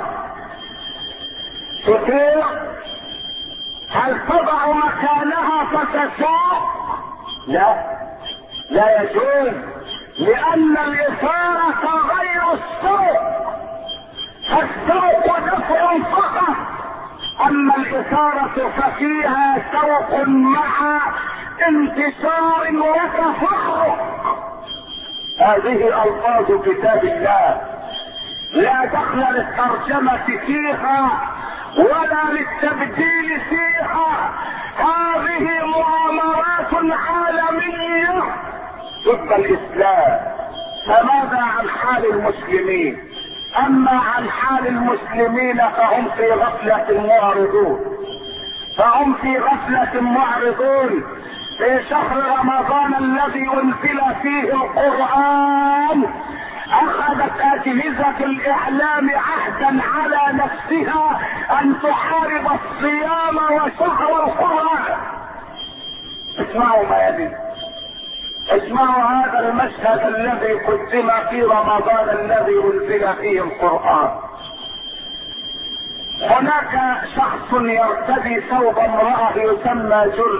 S1: تطير؟ هل تضع مكانها فتسوق؟ لا يجوز، لأن الإثارة غير السوق، فالسوق دفع فقط، أما الإثارة ففيها سوق مع انتشار وتفرق. هذه ألفاظ كتاب الله لا دخل للترجمة فيها ولا للتبديل فيها، هذه مؤامرات عالمية ضد الإسلام. فماذا عن حال المسلمين؟ اما عن حال المسلمين فهم في غفلة معرضون في شهر رمضان الذي انزل فيه القرآن اخذت اجهزة الاعلام عهدا على نفسها ان تحارب الصيام وشهر القرآن. اسمعوا ما يلي، اسمعوا هذا المشهد الذي قدم في رمضان الذي انزل فيه القرآن. هناك شخص يرتدي ثوب امرأة يسمى جرد،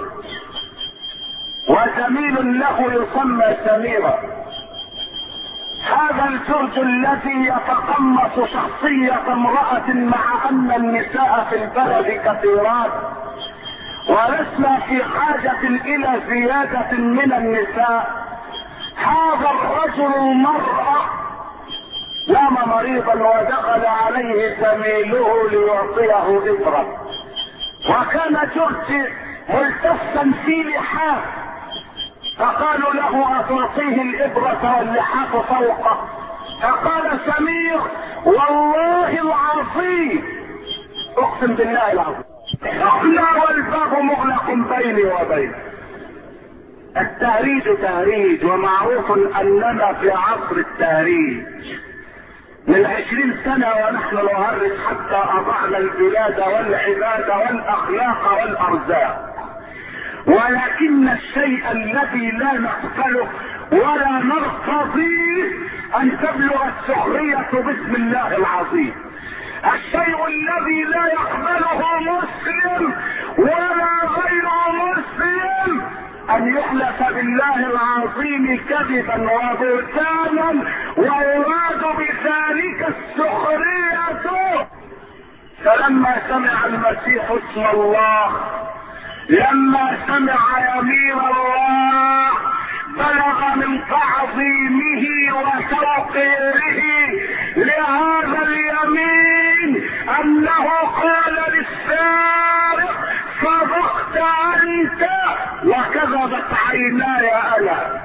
S1: وزميل له يسمى سميرة. هذا الجرد الذي يتقمص شخصية امرأة مع ان النساء في البلد كثيرات ولسنا في حاجة الى زيادة من النساء. هذا الرجل المرأة نام مريضا ودخل عليه زميله ليعطيه إبرة، وكان جرد ملتفا في لحاف، فقالوا له أتعطيه الإبرة واللحاف فوقه؟ فقال سمير والله العظيم اقسم بالله العظيم احنا والباب مغلق بيني وبينه. التهريج تهريج، ومعروف اننا في عصر التهريج. من 20 سنة ونحن نهرج حتى اضعنا البلاد والعباد والاخلاق والارزاق، ولكن الشيء الذي لا نقبله ولا نرتضيه ان تبلغ السخرية باسم الله العظيم. الشيء الذي لا يقبله مسلم ولا غير مسلم ان يحلف بالله العظيم كذبا وبهتانا ويراد بذلك السخرية. فلما سمع المسيح اسم الله، لما سمع يمين الله، بلغ من تعظيمه وتوقيره لهذا اليمين انه قال للسارق صدقت انت وكذبت عيناي انا.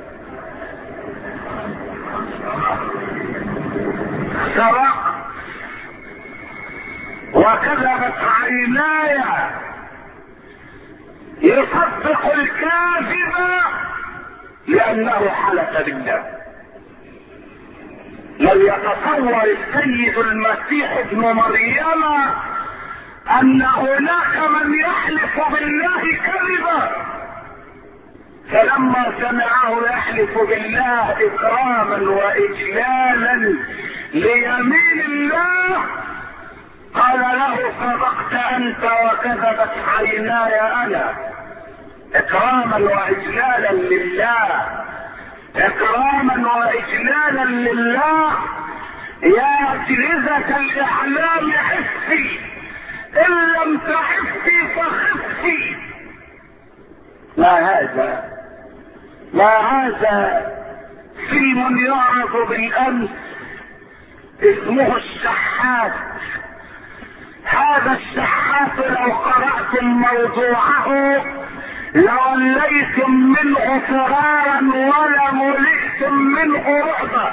S1: سرق وكذبت عيناي. يصدق الكاذب لانه حلف بالله. لم يتصور السيد المسيح ابن مريم ان هناك من يحلف بالله كذبا، فلما سمعه يحلف بالله اكراما واجلالا ليمين الله قال له صدقت انت وكذبت عيناي انا. اكراما واجلالا لله، اكراما واجلالا لله. يا اجهزة الاعلام حسي، ان لم تحسي فخسي. ما هذا فيلم يعرض بالامس اسمه الشحات. هذا الشحات لو قرأتم موضوعه لوليتم منه فرارا ولملئتم منه رعبا.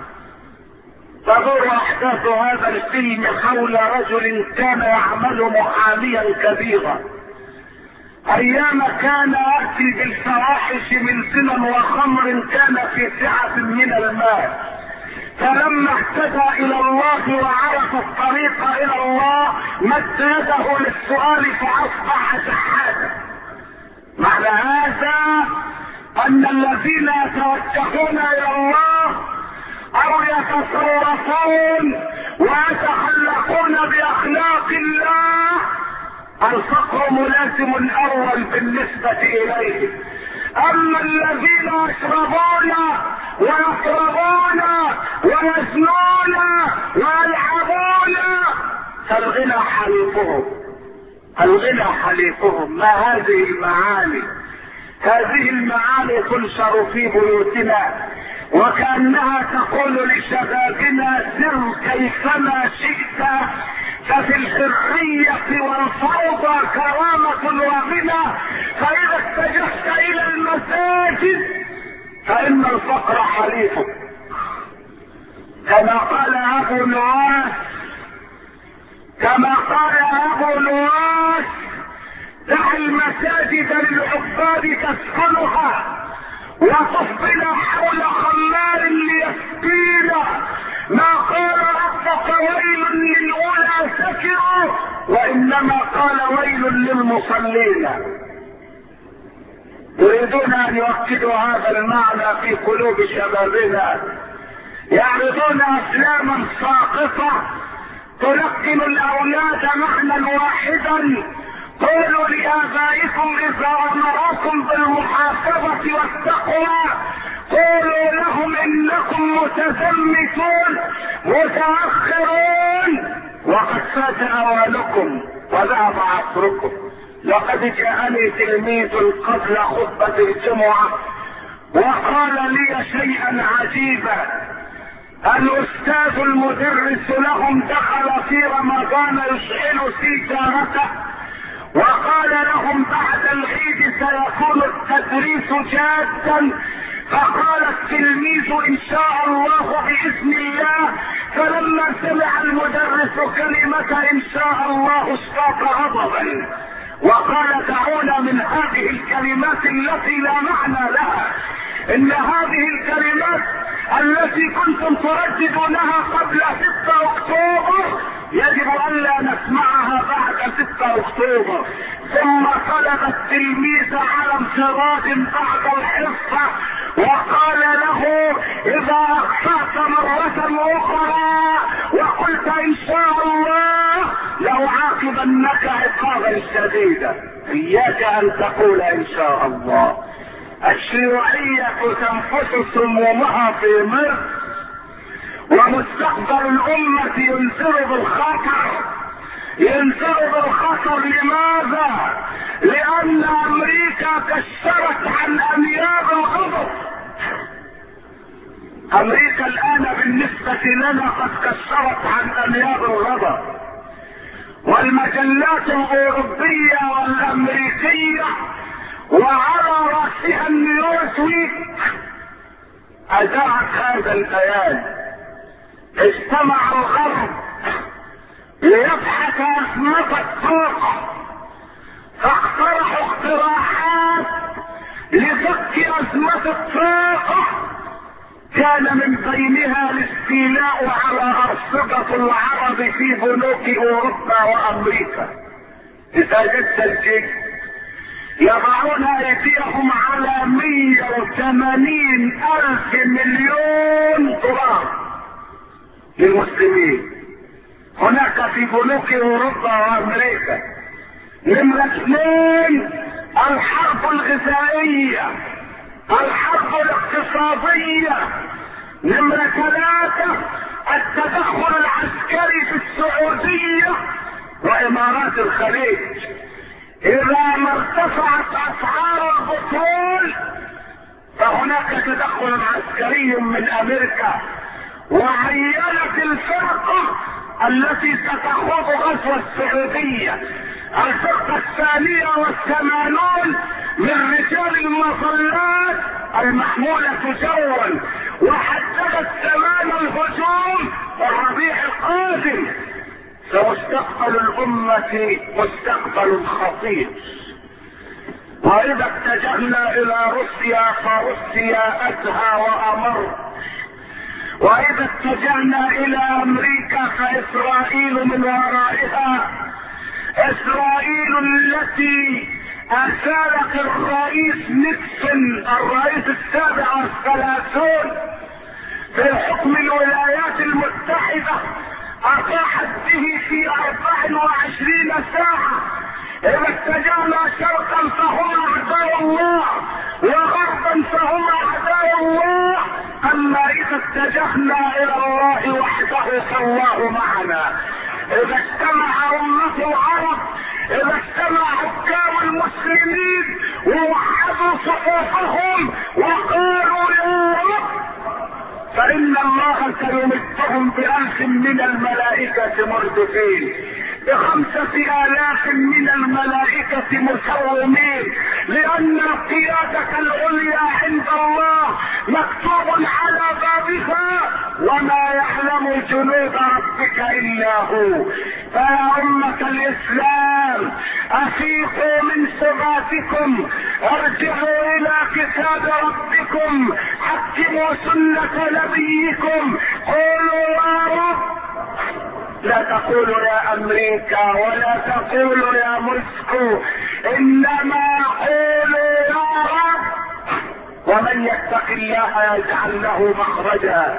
S1: تدور احداث هذا الفيلم حول رجل كان يعمل محاميا كبيرا، ايام كان ياتي بالفواحش من زنا وخمر كان في سعة من المال، فلما اهتدى الى الله وعرف الطريق الى الله مد يده للسؤال فاصبح شحاتا. معنى هذا ان الذين يتوجهون الى الله او يتصرفون ويتخلقون باخلاق الله الفقر ملازم اول بالنسبة اليه. اما الذين يشربون ويقربون ويزنون ويلعبون فالغنى حليفهم، الغنى حليفهم. ما هذه المعاني؟ هذه المعاني تنشر في بيوتنا وكأنها تقول لشبابنا سر كيفما شئت، ففي الحرية والفوضى كرامة وغنى، فإذا اتجهت إلى المساجد فإن الفقر حليفك ابو نواس كما قال ابو نواس: دع المساجد للعباد تسكنها وتصبنا حول خمار ليسقينا، ما قال ربك ويل للأولى سكروا، وإنما قال ويل للمصلين. يريدون أن يؤكدوا هذا المعنى في قلوب شبابنا، يعرضون أفلاما ساقطة تلقن الأولاد معنى واحدا: قولوا لآبائكم إذا أمركم بالمحاسبة والتقوى قولوا لهم إنكم متزمتون متأخرون وقد فات أوانكم وذهب عصركم. لقد جاءني تلميذ قبل خطبة الجمعة وقال لي شيئا عجيبا: الأستاذ المدرس لهم دخل في رمضان يشعل سيجارته، وقال لهم بعد العيد سيكون التدريس جادا، فقال التلميذ ان شاء الله باذن الله، فلما سمع المدرس كلمة ان شاء الله اشتاق غضبا وقال: دعونا من هذه الكلمات التي لا معنى لها، ان هذه الكلمات التي كنتم ترددونها قبل 6 اكتوبر يجب الا نسمعها بعد 6 اكتوبر. ثم طلب التلميذ على انفراد بعد الحصة وقال له: اذا اخطأت مرة اخرى وقلت ان شاء الله لأعاقبنك عقابا شديدا، اياك ان تقول ان شاء الله. الشيوعية تنفس سمومها في مصر، ومستقبل الأمة ينذر بالخطر. ينذر بالخطر لماذا؟ لأن أمريكا كشرت عن أنياب الغضب. أمريكا الآن بالنسبة لنا قد كشرت عن أنياب الغضب، والمجلات الأوروبية والأمريكية وعلى رأسها النيوزويك أذاعت هذا البيان: اجتمع الغرب ليبحث أزمة الطاقة، فاقترحوا اقتراحات لفك أزمة الطاقة، كان من بينها الاستيلاء على أرصدة العرب في بنوك أوروبا وأمريكا. إذا جد الجيش يضعون ايديهم على 180,000 مليون دولار للمسلمين هناك في بنوك اوروبا وامريكا. نمرة 2 الحرب الغذائية، الحرب الاقتصادية. نمرة 3 التدخل العسكري في السعودية وامارات الخليج. اذا ما ارتفعت اسعار البترول فهناك تدخل عسكري من امريكا، وعينت الفرقة التي ستخوض غزو السعودية، الفرقة 82 من رجال المظلات المحمولة جوا، وحددت زمان الهجوم الربيع القادم. فمستقبل الأمة مستقبل خطير. وإذا اتجهنا إلى روسيا فروسيا أدهى وأمر، وإذا اتجهنا إلى أمريكا فإسرائيل من ورائها. إسرائيل التي أسالت الرئيس نيكسون الرئيس السابع والثلاثون في حكم الولايات المتحدة، أطاحت به في 24 ساعة. إذا اتجهنا شرقا فهم أعداء الله وغربا فهم أعداء الله، أما إذا اتجهنا إلى الله وحده فالله معنا. إذا اجتمع أمة العرب، إذا اجتمع حكام المسلمين ووحدوا صفوفهم وقالوا يا رب، فإن الله سيمدهم ب1000 من الملائكة مردفين، ب5,000 من الملائكة مسومين، لأن القيادة العليا عند الله مكتوب على بابها: وما يعلم جنود الا هو. فيا امة الاسلام افيقوا من سباتكم، ارجعوا الى كتاب ربكم، حكموا سنة نبيكم، قولوا يا رب. لا تقولوا يا امريكا ولا تقولوا يا موسكو، انما قولوا يا رب. ومن يتق الله يجعل له مخرجا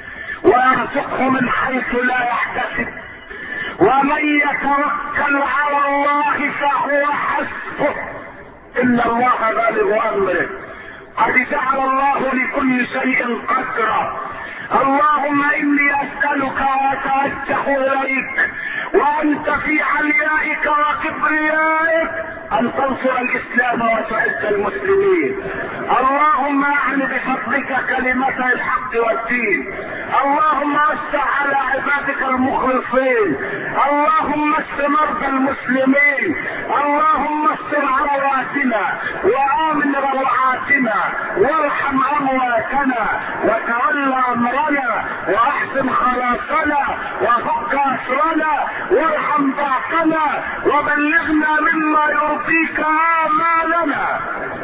S1: ويرزقه من حيث لا يحتسب، ومن يتوكل على الله فهو حسبه، ان الله بالغ امره، قد جعل الله لكل شيء قدرا. اللهم اني اسألك واتوجه اليك وانت في عليائك وكبريائك ان تنصر الاسلام وتعز المسلمين. اللهم اعن بفضلك كلمتي الحق والدين. اللهم استر على عبادك المخلصين. اللهم اشف مرضى المسلمين. اللهم استر عوراتنا وامن روعاتنا وارحم امواتنا وتولى امرنا واحسن خلاصنا وفك اسرنا وارحم ضعفنا وبلغنا مما يرضيك آمالنا.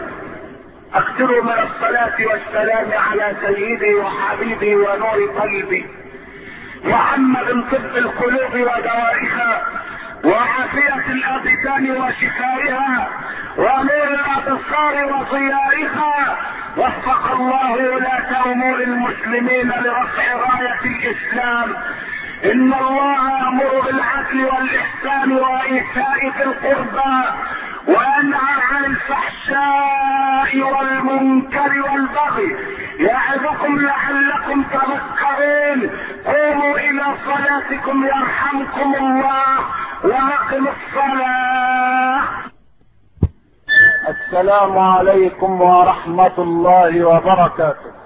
S1: اكثروا من الصلاة والسلام على سيدي وحبيبي ونور قلبي محمد، طب القلوب ودوائها وعافية الابدان وشفائها ونور الابصار وضيائها. وفق الله ولاة امور المسلمين لرفع راية الاسلام. ان الله يأمر بالعدل والاحسان وايتاء ذي القربى وينهى عن الفحشاء والمنكر والبغي يعظكم لعلكم تذكرون. قوموا الى صلاتكم يرحمكم الله واقم الصلاة.
S2: السلام عليكم ورحمة الله وبركاته.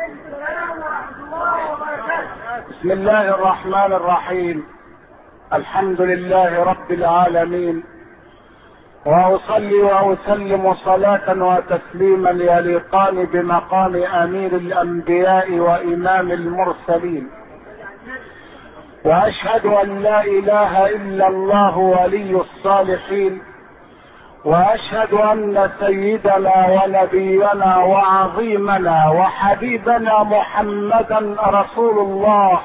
S2: بسم الله الرحمن الرحيم. الحمد لله رب العالمين، واصلي واسلم صلاة وتسليما يليقان بمقام امير الانبياء وامام المرسلين، واشهد ان لا اله الا الله ولي الصالحين، واشهد ان سيدنا ونبينا وعظيمنا وحبيبنا محمدا رسول الله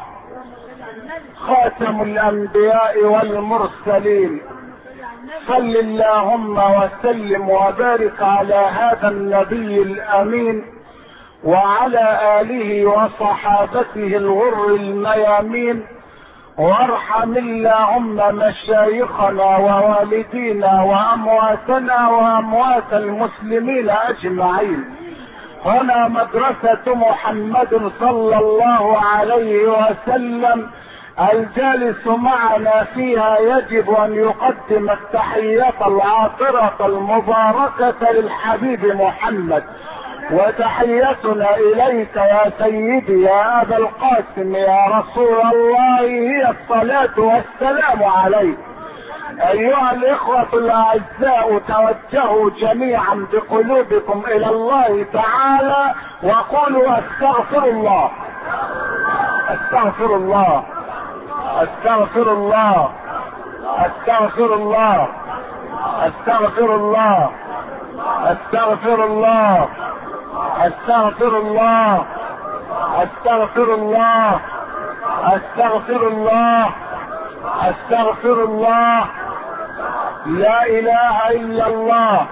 S2: خاتم الانبياء والمرسلين. صل اللهم وسلم وبارك على هذا النبي الامين وعلى اله وصحابته الغر الميامين، وارحم اللهم مشايخنا ووالدينا وامواتنا واموات المسلمين اجمعين. هنا مدرسة محمد صلى الله عليه وسلم، الجالس معنا فيها يجب ان يقدم التحية العاطرة المباركة للحبيب محمد، وتحيتنا اليك يا سيدي يا ابا القاسم يا رسول الله هي الصلاة والسلام عليك. ايها الاخوة الاعزاء، توجهوا جميعا بقلوبكم الى الله تعالى وقولوا استغفر الله استغفر الله استغفر الله استغفر الله استغفر الله استغفر الله استغفر الله استغفر الله استغفر الله استغفر الله. لا اله الا الله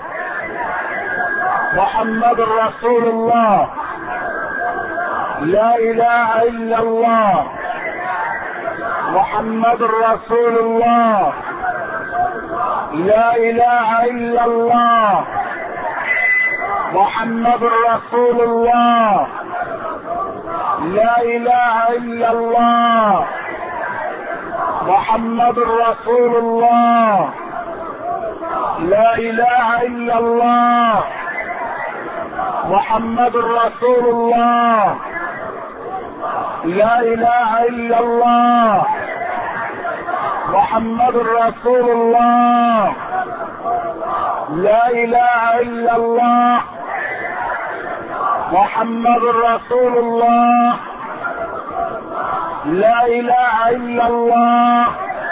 S2: محمد رسول الله. لا اله الا الله محمد رسول الله. لا اله الا الله محمد رسول الله. لا اله الا الله محمد رسول الله. لا اله الا الله محمد رسول الله. لا اله الا الله محمد رسول الله. لا اله الا الله محمد رسول الله. لا اله الا الله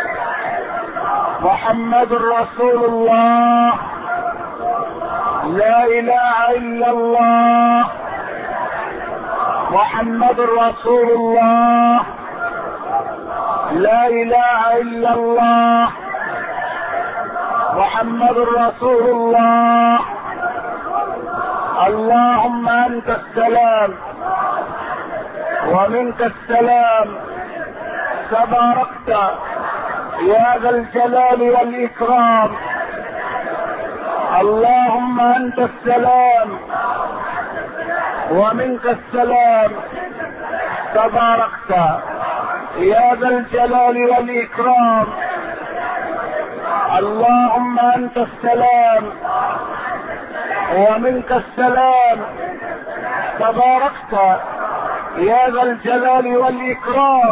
S2: محمد رسول الله. لا اله الا الله محمد رسول الله. لا اله الا الله محمد رسول الله. اللهم انت السلام ومنك السلام، تباركت يا ذا الجلال والاكرام. اللهم انت السلام ومنك السلام، تباركت يا ذا الجلال والاكرام. اللهم انت السلام ومنك السلام، تباركت يا ذا الجلال والاكرام.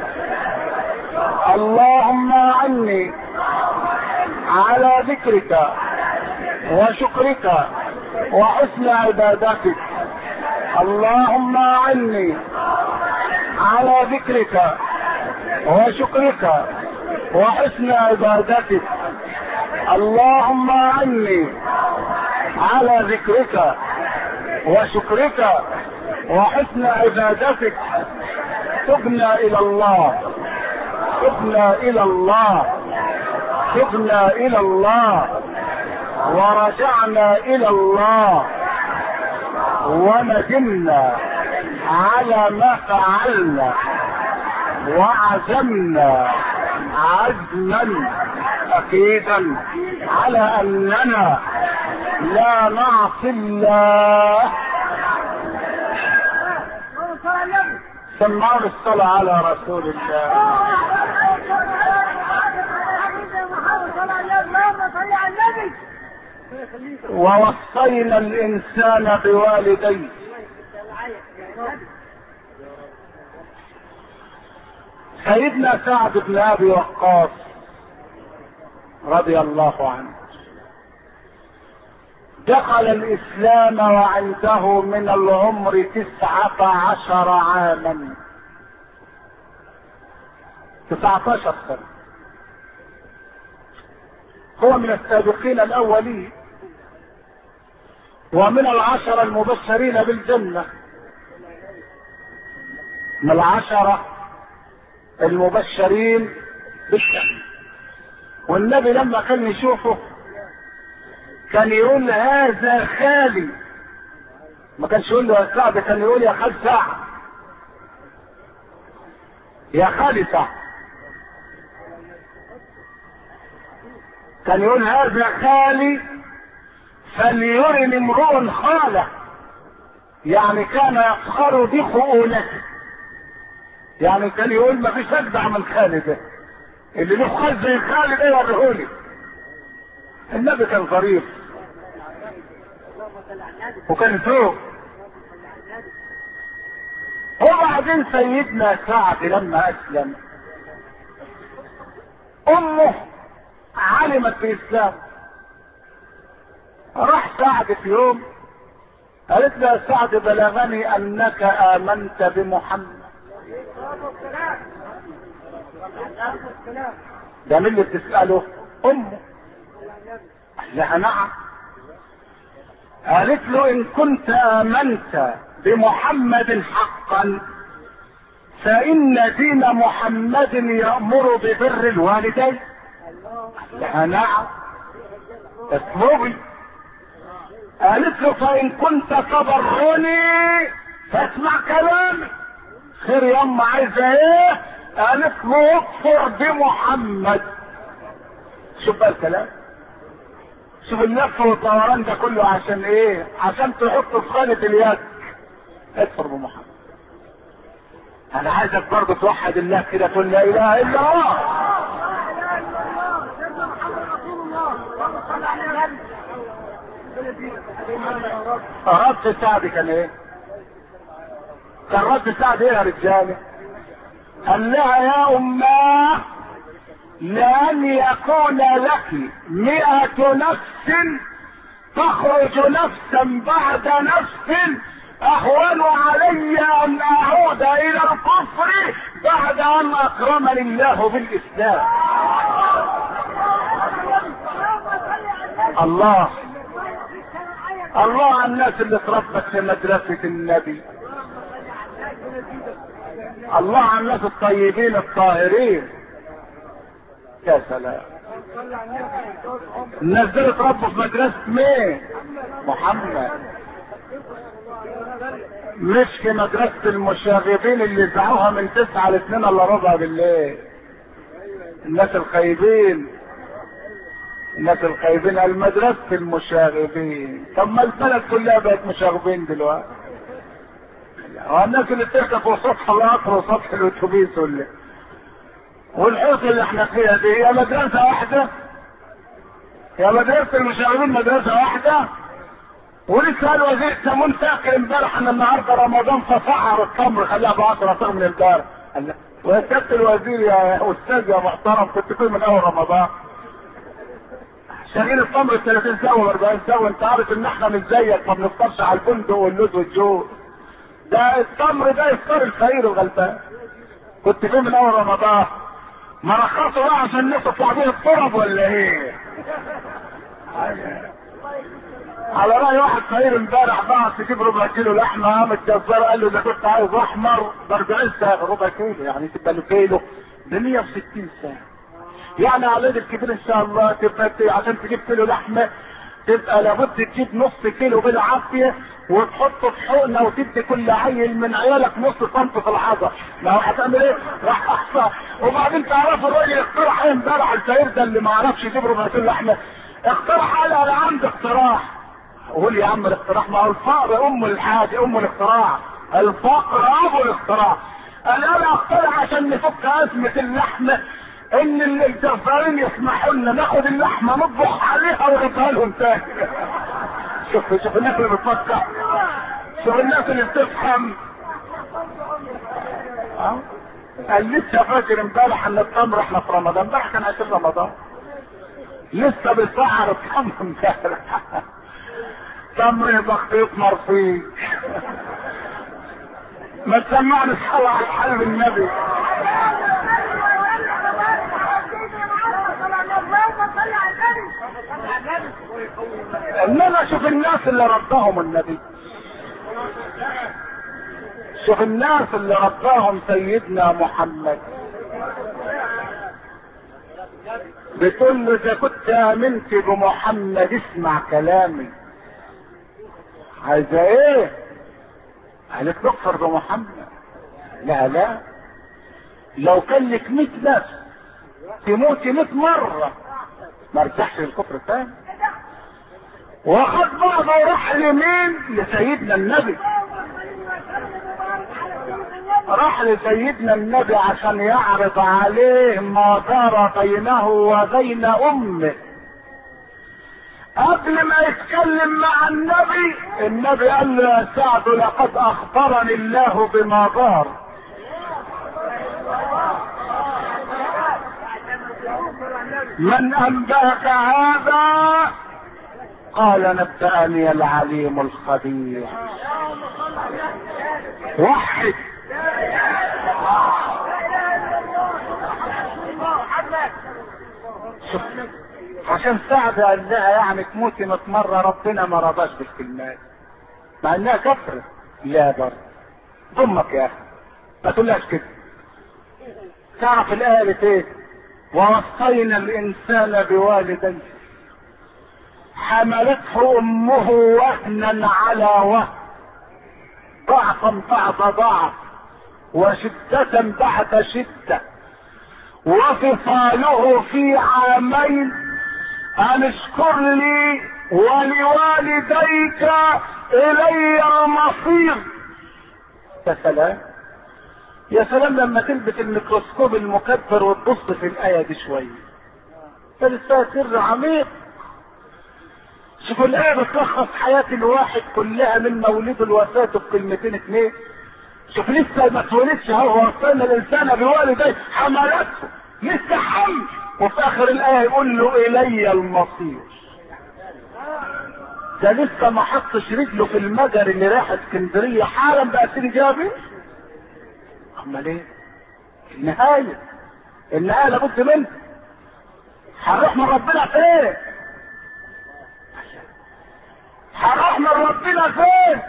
S2: اللهم اعني على ذكرك وشكرك وحسن عبادتك. اللهم اعني على ذكرك وشكرك وحسن عبادتك. اللهم اعني على ذكرك وشكرك وحسن عبادتك. تبنا الى الله، تبنا الى الله، تبنا الى الله، ورجعنا الى الله، وندمنا على ما فعلنا، وعزمنا عزما اكيدا على اننا لا نعصي الله. سمعوا الصلاة على رسول الله. ووصينا الانسان بوالديه. سيدنا سعد بن ابي وقاص رضي الله عنه دخل الاسلام وعنده من العمر 19 عاما، 19 سنة. هو من السابقين الاولين ومن 10 المبشرين بالجنة، من 10 المبشرين بالجنة. والنبي لما كان يشوفه كان يقول هذا خالي، ما كانش يقول له يا سعد، كان يقول يا خال سعد، يا خالي سعد. كان يقول هذا خالي فليرني امرؤ خاله، يعني كان يفخر بخؤولته. يعني كان يقول ما فيش اجدع من خالي ده، اللي له خال زي خالي ده يوريهولي. النبي كان ظريف وكان ذوق. وبعدين سيدنا سعد لما اسلم امه علمت بالاسلام، راح سعد في يوم قالت له يا سعد بلغني انك امنت بمحمد. ده مين اللي بتسأله؟ امه. لها نعم. قالت له ان كنت امنت بمحمد حقا فان دين محمد يأمر ببر الوالدين. لها نعم. اسمعي. قالت له فان كنت تبرني فاسمع كلامي. خير ياما عايزه ايه؟ قالت له اكفر بمحمد. شوف بقى الكلام، شوف اللف والدوران ده كله عشان ايه؟ عشان تحط في خانة اليد اكفر بمحمد. انا عايزك برضه توحد الله كده، تقول لا اله الا الله. رد سعد كان ايه؟ كان رد سعد ايه يا رجاله؟ قال لها يا اماه لأن يكون لك 100 نفس تخرج نفسا بعد نفس اهون علي ان اعود الى الكفر بعد ان اكرمني الله بالاسلام. الله على الناس اللي اتربت في مدرسة النبي، الله على الناس الطيبين الطاهرين. يا سلام، الناس دول اتربوا في مدرسة مين؟ محمد، مش في مدرسة المشاغبين اللي زعوها من 9 ل 2 الا ربع بالليل. الناس الخايبين، المدرسة المشاغبين. طب ما البلد كلها بقت مشاغبين دلوقتي. والناس اللي بتركب فوق سطح القطر وسطح الاتوبيس والحوث اللي احنا فيها دي هي مدرسة واحدة؟ يا مدرسة المشاغبين مدرسة واحدة؟ ولسه الوزير سمون فاكر امبارح ان النهارده رمضان فسعر التمر خلاها ب10 اصغر من امبارح. ويا سيادة الوزير يا استاذ يا محترم، كنت فين من اول رمضان؟ شغيل التمر 30 سنة و40 سنة، وانت عارف ان احنا مش زيك ما بنفطرش على الفندق واللوز والجوز. ده التمر ده يفطر الفقير الغلبان. كنت فين من اول رمضان؟ ما رخصوا بقى عشان الناس تطلع بيه الطرب ولا ايه؟ على رأي واحد فقير امبارح بقى تجيب ربع كيلو لحمه، قام الجزار قال له اذا كنت عايز احمر ب 40 ساعه ربع كيلو، يعني تبقى له كيلو ب 160 ساعه. يعني على العيد الكبير ان شاء الله تبقى عشان تجيب كيلو لحمه تبقى لابد تجيب نص كيلو بالعافيه وتحطه في حقنه وتدي كل عيل من عيالك نص سنت في الحجر. لو هتعمل ايه؟ راح احصى. وبعدين تعرفوا الراجل اقترح ايه امبارح الفقير ده اللي ما عرفش يجيب ربع كيلو لحمه؟ اقترح قال انا عندي اقتراح. قول يا عم الاقتراح، ما هو الفقر ام الحاجه، ام الاختراع. الفقر ابو الاختراع. قال انا اقترح عشان نفك ازمه اللحمه ان الجزارين يسمحوا لنا ناخد اللحمه نطبخ عليها ونردها لهم تاني. شوف الناس اللي بتفكر، شوف الناس اللي بتفهم. قال لسه فاكر امبارح ان التمر احنا في رمضان، امبارح كان 20 رمضان لسه بيسعر التمر امبارح. تمر بخيط مرفيع. ما تسمعني الصلاة على حلب النبي. انما شوف الناس اللي رباهم النبي، شوف الناس اللي رباهم سيدنا محمد. بتقول له اذا كنت امنت بمحمد اسمع كلامي. عايزه ايه؟ قالت تكفر بمحمد. لا لو كان لك 100 نفس تموتي 100 مرة ما ارجعش للكفر تاني. واخد بعضه وراح لمين؟ لسيدنا النبي. راح لسيدنا النبي عشان يعرض عليه ما دار بينه وبين امه. قبل ما يتكلم مع النبي قال له يا سعد لقد اخبرني الله بما دار. من انبأك هذا؟ قال نبأني العليم الخبير. وحد عشان سعد قال لها يعني تموتي 100 مرة ربنا ما رضاش بالكلمات مع انها كفرت. لا برضه ضمك يا اخي ما تقولهاش كده. تعرف الآية قالت ايه؟ ووصينا الانسان بوالديه حملته امه وهنا على وهن ضعفا بعد ضعف وشدة بعد شدة وفصاله في 2 عام ان اشكر لي ولوالديك الي المصير. يا سلام يا سلام لما تلبس الميكروسكوب المكبر وتبص في الآية دي شوية فلسه سر عميق. شوفوا الآية بتلخص حياة الواحد كلها من مولده الوفاة بكلمتين 2. شوف لسه ما اتولدش هو وصلنا الانسان بوالديه حملته لسه حمل وفي اخر الآية يقول له الي المصير. ده لسه ما حطش رجله في المجر اللي راح اسكندرية حالا بقى سيدي جابر. امال ايه؟ النهاية لابد منه. هنروح من ربنا فين؟ هنروح من ربنا فين؟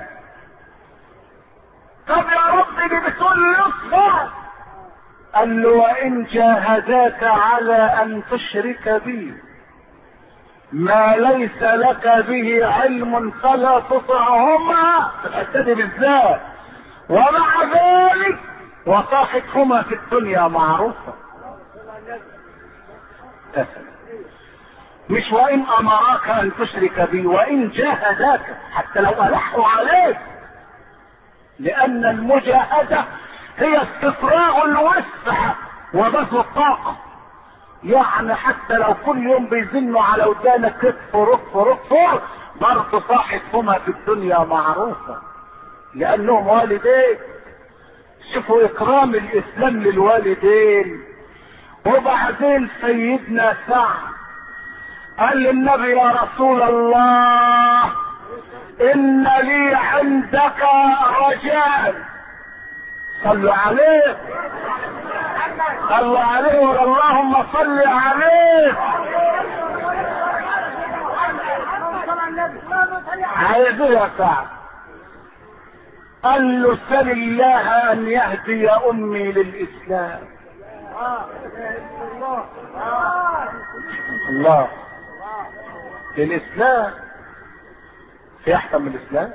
S2: طب يا رب دي بتقول لي اصبر. قال له وان جاهداك على ان تشرك بي ما ليس لك به علم فلا تطعهما، الحته بالذات، ومع ذلك وصاحبهما في الدنيا معروفة. مش وان امراك ان تشرك بي، وان جاهداك، حتى لو الحوا عليك، لان المجاهدة هي استفراغ الوسع وبذل الطاقة. يعني حتى لو كل يوم بيزنوا على ودانك كتف رف برضه صاحبهما في الدنيا معروفة، لانهم والدين. شوفوا اكرام الاسلام للوالدين. وبعدين سيدنا سعد قال للنبي يا رسول الله ان لي عندك رجاء. صلوا عليه، صلوا عليه، اللهم صل عليه. عايز يا سعد؟ قال له سل الله ان يهدي امي للاسلام. الله، للاسلام. في احسن من الاسلام؟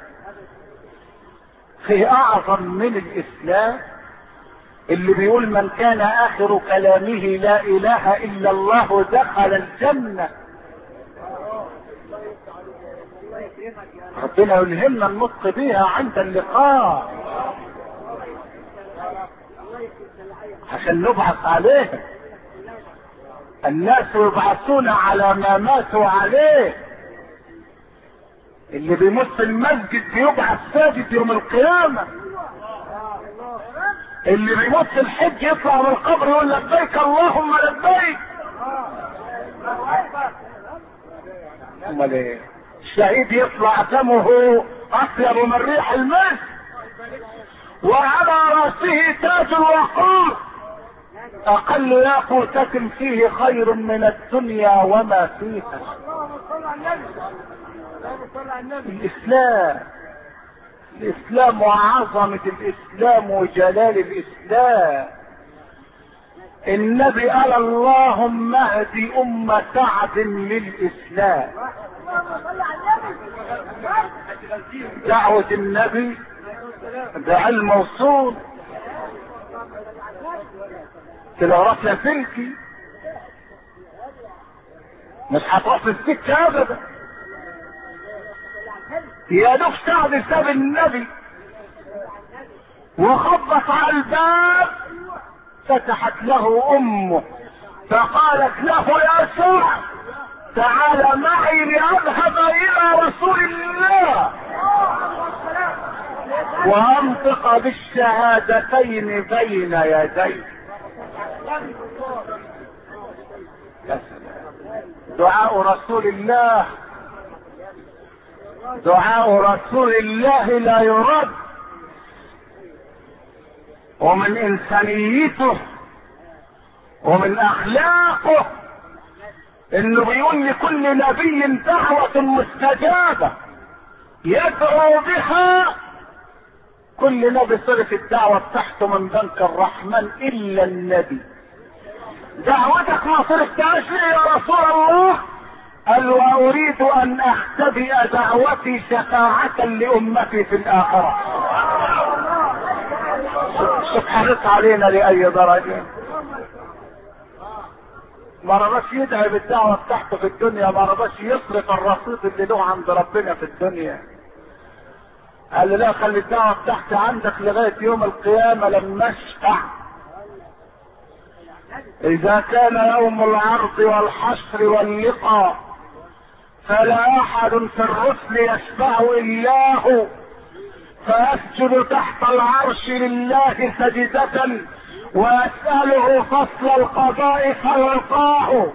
S2: في اعظم من الاسلام؟ اللي بيقول من كان اخر كلامه لا اله الا الله دخل الجنة. ربنا يلهمنا النطق بها عند اللقاء عشان نبعث عليه. الناس يبعثون على ما ماتوا عليه. اللي بيموت في المسجد بيبعث ساجد يوم القيامة. اللي بيموت في الحج يطلع من القبر يقول لبيك اللهم لبيك. امال ايه؟ الشهيد يطلع دمه اطيب من ريح المسك، وعلى راسه تاج الوقار، اقل ياقوتة فيه خير من الدنيا وما فيها. الاسلام وعظمة الاسلام وجلال الاسلام. النبي قال اللهم اهد ام سعد للاسلام. دعوة النبي دعاء الموصول. لو رحنا سلكي مش هتروح في السكة ابدا. يا دوب سعد ساب النبي وخبط على الباب، فتحت له امه فقالت له يا سعد تعال معي لأذهب الى رسول الله وانطق بالشهادتين بين يديه. دعاء رسول الله، دعاء رسول الله لا يرد. ومن انسانيته ومن اخلاقه انه بيقول لكل نبي دعوة مستجابة يدعو بها. كل نبي صرف الدعوة بتاعته من بنك الرحمن الا النبي. دعوتك ما صرفتهاش ليه يا رسول الله؟ قال واريد ان اختبئ دعوتي شفاعة لامتي في الاخرة. سبحانك علينا لاي درجة. ما رضاش يدعي بالدعوة بتاعته في الدنيا، ما رضاش يصرف الرصيد اللي له عند ربنا في الدنيا. قال لا، خلي الدعوة بتاعتي عندك لغاية يوم القيامة لما اشفع. اذا كان يوم العرض والحشر واللقاء فلا احد في الرسل يشفع الا هو، فاسجد تحت العرش لله سجدة واسأله فصل القضاء فيلقاه.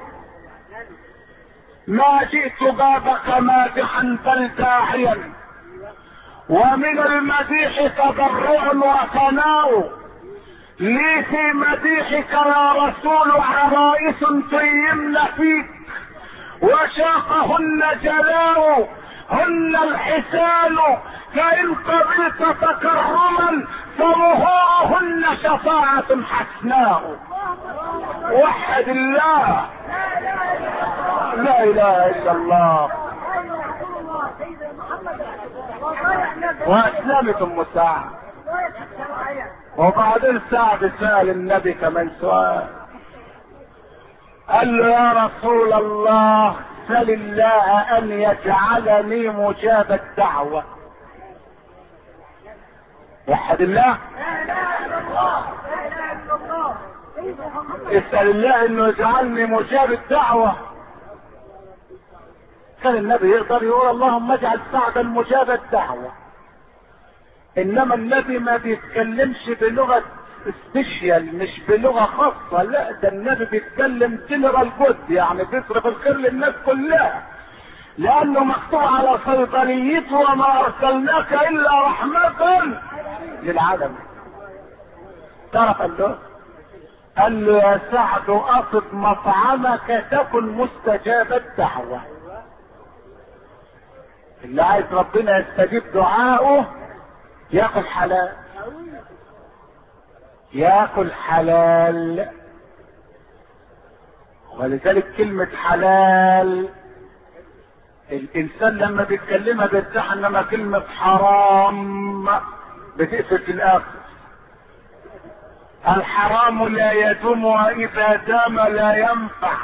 S2: ما جئت بابك مادحا بل داعيا، ومن المديح تضرع وثناء، لي في مديحك يا رسول عرائس تيمن فيك وشاقهن جلاء هن الحسان فإن قبلت تكرما فمهورهن شفاعة حسناء. وحد الله، لا اله الا الله. واسلمت ام سعد. وبعدين سعد سأل النبي كمان سؤال، قال له يا رسول الله سل الله ان يجعلني مجاب الدعوة. وحد الله، اسأل الله انه يجعلني مجاب الدعوة. كان النبي يقدر يقول اللهم اجعل سعدا مجاب الدعوة، انما النبي ما بيتكلمش بلغة سبيشيال، مش بلغة خاصة، لا ده النبي بيتكلم جنرال جود، يعني بيصرف الخير للناس كلها، لانه مكتوب على صيدليته وما ارسلناك الا رحمة للعالم. تعرف قال له يا سعد اقصد مطعمك تكن مستجاب الدعوة. اللي عايز ربنا يستجيب دعاؤه ياكل حلال، ياكل حلال. ولذلك كلمة حلال الانسان لما بيتكلمها بيرتاح، انما كلمة حرام بتقفل في الاخر. الحرام لا يدوم واذا دام لا ينفع.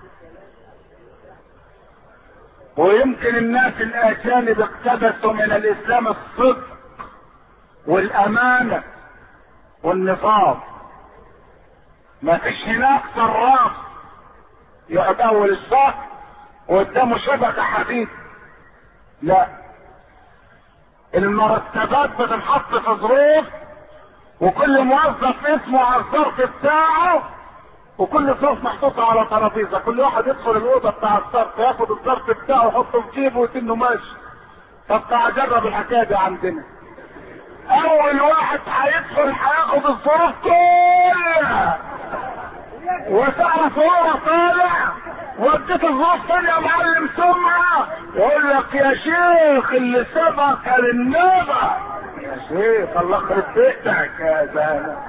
S2: ويمكن الناس الاجانب اقتبسوا من الاسلام الصدق والامانة والنصاب. ما فيش هناك صراف يقعد اول الشهر وقدامه شبكة حديد، لا، المرتبات بتنحط في ظروف، وكل موظف اسمه على الظرف بتاعه، وكل ظروف محطوطة على ترابيزة، كل واحد يدخل الأوضة بتاع الظرف ياخد الظرف بتاعه ويحطه في جيبه ويتنه ماشي. طب تعال جرب الحكاية دي عندنا. أول واحد هيدخل هياخد الظروف كلها، وتعرف هو طالع وديت الظروف فين يا معلم سمعة، يقول لك يا شيخ اللي سبق للنبع. يا شيخ الله يخرب بيتك يا زلمة.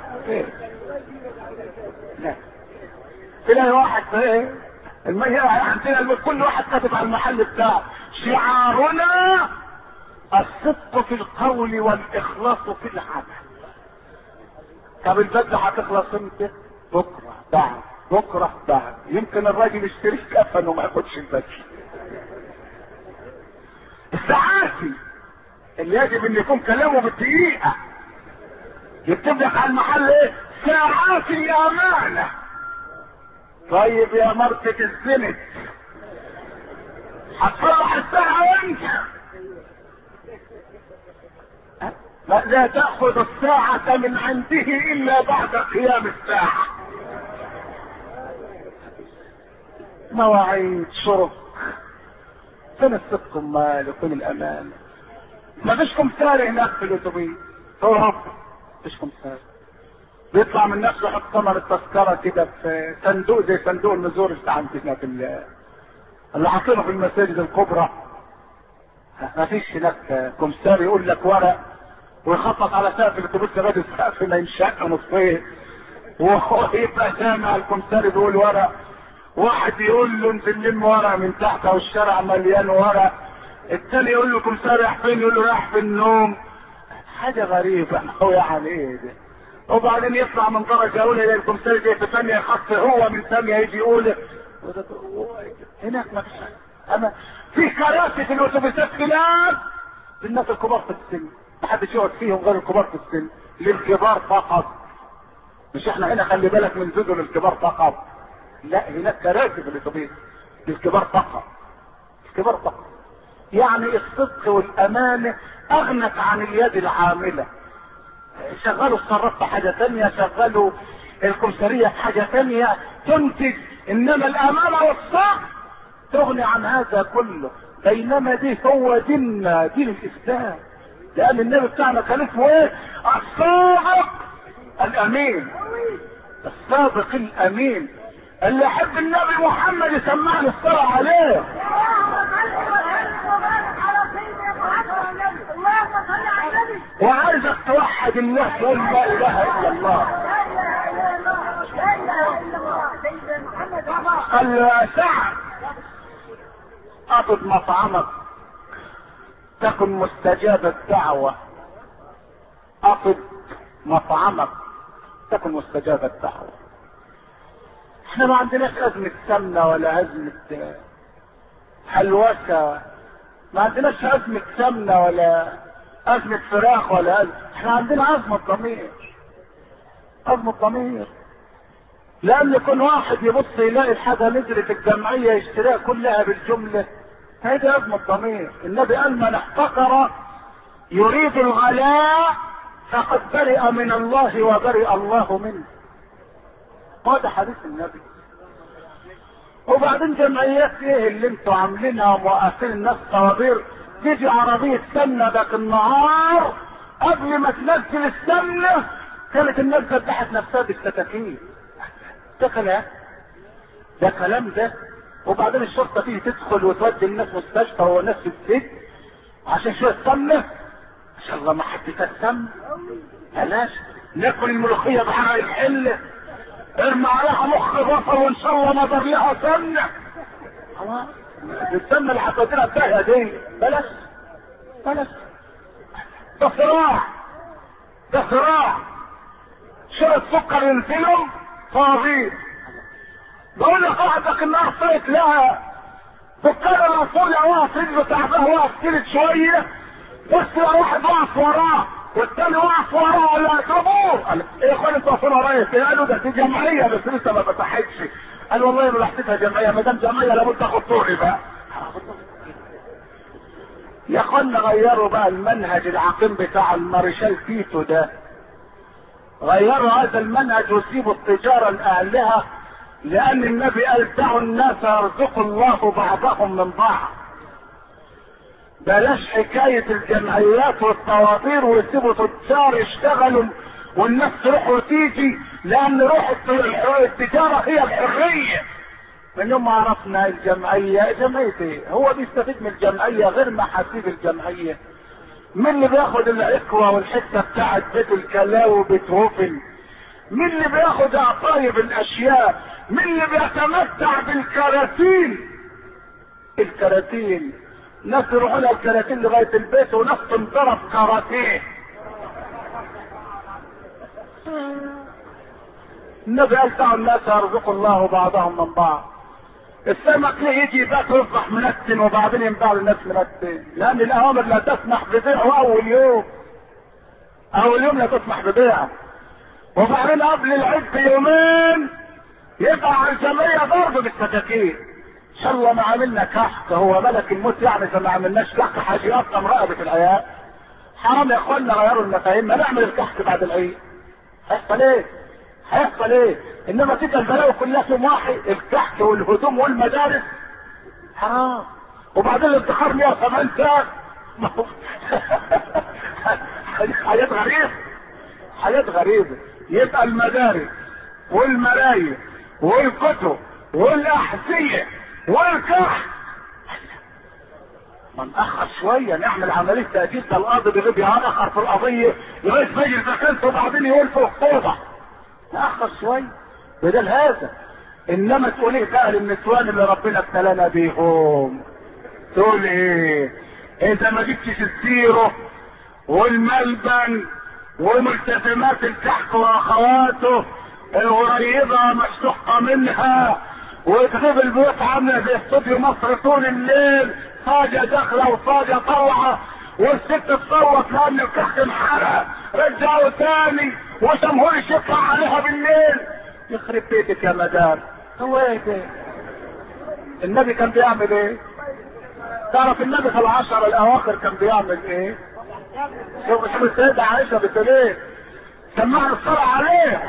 S2: لا تلاقي واحد ايه عندنا كل واحد كاتب على المحل بتاعه شعارنا الصدق في القول والاخلاص في العمل. طب البدله هتخلص امتى؟ بكره بعد بكره بعد. يمكن الراجل يشتري كفن وما ياخدش البدله. الساعاتي اللي يجب ان يكون كلامه بالدقيقه يكتب لك على المحل ايه؟ ساعاتي امانه. طيب يا ماركة الزنت هتصلح الساعة امتى؟ لا تأخذ الساعة من عنده الا بعد قيام الساعة. مواعيد شرب. فين الصدق امال وفين الامان؟ ما فيش كمثال هناك في الاتوبيس ترهب، فيش كمثال. بيطلع من نفسه يحط ثمن التذكرة كده في صندوق زي صندوق النزور اللي عندنا في اللي حاطينه في المساجد الكبرى. ما فيش هناك كمثال يقول لك ورق ويخطط على سقف الاتوبيس لغايه السقف ما ينشق نصفين، وهو يبقى سامع الكمثال بيقول ورق، واحد يقول له انزل لم ورق من تحت والشارع مليان ورق، التاني يقول له كمثال رايح فين؟ يقول له رايح في النوم. حاجه غريبه هو يعني ايه ده؟ وبعدين يطلع من درجه اولى الى الكمثال دي في ثانيه خط، هو من ثانيه يجي يقول هناك ما فيش حاجه. اما في كراسي في الاتوبيسات خلاف للناس الكبار في السن، ما حدش يقعد فيهم غير الكبار في السن، للكبار فقط. مش احنا هنا خلي بالك من زوجه للكبار فقط، لا هناك كراسي في الاتوبيس للكبار فقط، الكبار فقط. يعني الصدق والامانه اغنت عن اليد العامله. شغلوا الصراف بحاجه ثانيه، شغلوا الكمثريه بحاجه ثانيه تنتج، انما الامانه والصدق تغني عن هذا كله. بينما دي هو ديننا، دين الاسلام، لان النبي بتاعنا كان اسمه ايه؟ الصادق الامين، الصادق الامين اللي يحب النبي محمد يسمعني الصلاة عليه. وعايزك توحد الله تقول لا اله الا الله. قال له يا سعد اطب مطعمك تكن مستجاب الدعوة، اطب مطعمك تكن مستجاب الدعوة. احنا ما عندناش ازمة سمنة ولا ازمة حلوسة، ما عندناش ازمة سمنة ولا ازمة فراخ ولا احنا عندنا ازمة ضمير، ازمة ضمير. لان يكون واحد يبص يلاقي الحاجة نزلت الجمعية يشتريها كلها بالجملة، هذه ازمة ضمير. النبي قال من احتقر يريد الغلاء فقد برئ من الله وبرئ الله منه. هذا حديث النبي. وبعدين جمعيات ايه اللي انتوا عاملينها وموقفين الناس طوابير؟ تيجي عربية سمنة ذاك النهار قبل ما تنزل السمنة كانت الناس ذبحت نفسها بالسكاكين. ده كلام، ده كلام ده. وبعدين الشرطة تيجي تدخل وتودي الناس مستشفى وناس في السجن عشان شوية سمنة. ان شاء الله ما حد كان سمنة. بلاش ناكل الملوخية بحرق الحلة، ارمي عليها مخ بصل وان شاء الله ما ضر لها سمنة. خلاص السمنة اللي حطيتها بتاعها دي بلاش بلاش. ده صراع، ده صراع. شوية سكر ينزلهم صوابير. بقول لك واحدك النار طلعت لها دكان الرسول واقف رجله تعبان واقف تلت شويه، بص واحد واقف وراه والتاني واقف وراه ولا يضربوه. قال ايه يا اخوان انتوا واقفين ورايا؟ قالوا ده دي جمعيه بس لسه ما فتحتش. قال والله ما بحسبها جمعيه، ما دام جمعيه لابد تاخد طوري بقى. يا اخوانا غيروا بقى المنهج العقيم بتاع المارشال تيتو ده، غيروا هذا المنهج وسيبوا التجاره لاهلها، لان النبي قال دعوا الناس يرزق الله بعضهم من بعض. بلاش حكاية الجمعيات والطوابير ويسيبوا تجار يشتغلوا والناس تروح وتيجي، لان روح التجارة هي الحرية. من يوم ما عرفنا الجمعية، جمعية ايه؟ هو بيستفيد من الجمعية غير محاسيب الجمعية. مين اللي بياخد العكوة والحتة بتاعت بيت الكلاوي وبيت هوفن؟ مين اللي بياخد عطايب الاشياء؟ مين اللي بيتمتع بالكراتين؟ الكراتين ناس يروحوا لها الكراتين لغايه البيت وناس تنضرب كراتين. النبي قال دعوا الناس يرزق الله بعضهم من بعض. السمك ليه يجي يبقى يصبح منتن وبعدين ينباع للناس منتن؟ لان الاوامر لا تسمح ببيعه اول يوم، اول يوم لا تسمح ببيعه. وبعدين قبل العيد بيومين يبقى على الجمعيه ضرب بالسكاكين. ان شاء الله ما عملنا كحك، هو ملك الموت يعني فما عملناش كحك حاجه اصلا رقبه العيال. حرام يا اخوانا غيروا المفاهيم، ما نعمل الكحك بعد العيد. هيحصل ايه؟ هيحصل ايه؟ انما تلك البلاوي كلها في واحد، الكحك والهدوم والمدارس حرام. وبعدين الادخار 180 ساعه. حاجات غريبه، حاجات غريبه. يبقى المدارس والملايين والكتب والاحذيه والكحك ما نأخر شويه، نعمل عمليه تأجيل. ده القاضي بيغيب يأخر في القضيه لغايه ما يجي الزكاه وبعدين يقول في الخطوبه. نأخر شويه بدل هذا. انما تقول ايه بقى للنسوان اللي ربنا ابتلانا بيهم؟ تقول ايه؟ اذا ما جبتش الزيرو والملبن وملتزمات الكحك واخواته القريبه مشتقه منها، وتغيب البيوت عامله زي استوديو مصر طول الليل، صاجه داخله وصاجه طالعه، والست تصوت لان الكحك انحرق، رجعوا تاني وجمهور يطلع عليها بالليل. يخرب بيتك يا مدام. هو ايه ده؟ النبي كان بيعمل ايه؟ تعرف النبي في العشر الاواخر كان بيعمل ايه؟ شوف السيدة عائشة بتقول ايه؟ سمعنا الصلاة عليه.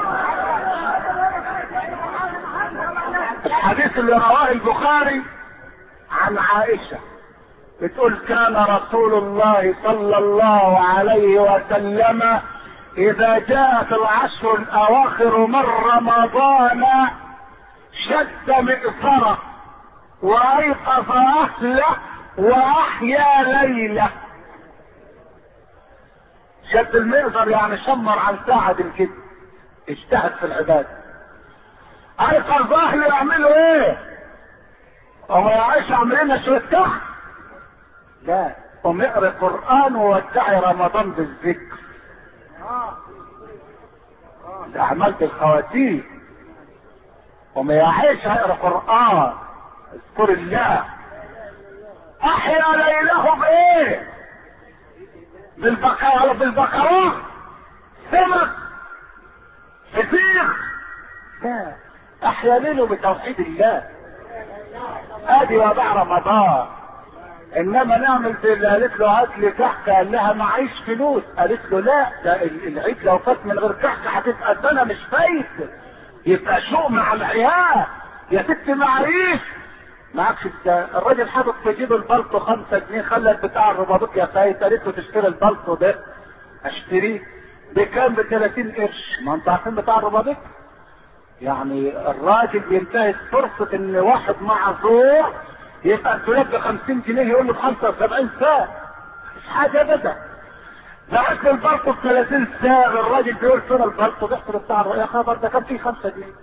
S2: الحديث اللي رواه البخاري عن عائشة بتقول كان رسول الله صلى الله عليه وسلم اذا جاءت العشر الاواخر من رمضان شد مئزره وايقظ اهله واحيا ليله. شد المئزر يعني شمر عن ساعة كده، اجتهد في العبادة. ايقظ اهله يعملوا ايه؟ هو يا عائشة عاملين شوية تحت؟ لا، قوم اقرا قرآن وودعي رمضان بالذكر. الاعمال بالخواتيم. قوم يا عائشة اقرا قرآن، اذكر الله. احيا ليله بايه؟ بالبقرات، سمك، فسيخ. لا، احيا ليله بتوحيد الله. ادي وضع رمضان. انما نعمل زي اللي قالت له هات لي كحكه، قال لها معيش فلوس، قالت له لا، ده العيد لو فات من غير كحكه هتبقى السنه مش فايت، يبقى شوق مع العيال. يا ست معيش، معكش الراجل حاطط في جيب البلطو 5 جنيه، خلت بتاع الرباطات يا فايت، قالت له تشتري البلطو ده، اشتريه بكام؟ ب30 قرش. ما انتوا عارفين بتاع الرباطات يعني الراجل بينتهز فرصة ان واحد معذور يبقى الدولاب ب50 جنيه يقول له ب75 ساعة، مش حاجة ابدا. بعت له البلطو ب30 ساعة، الراجل بيقول فين البلطو؟ بيحصل بتاع يا خبر ده كان فيه 5 جنيه.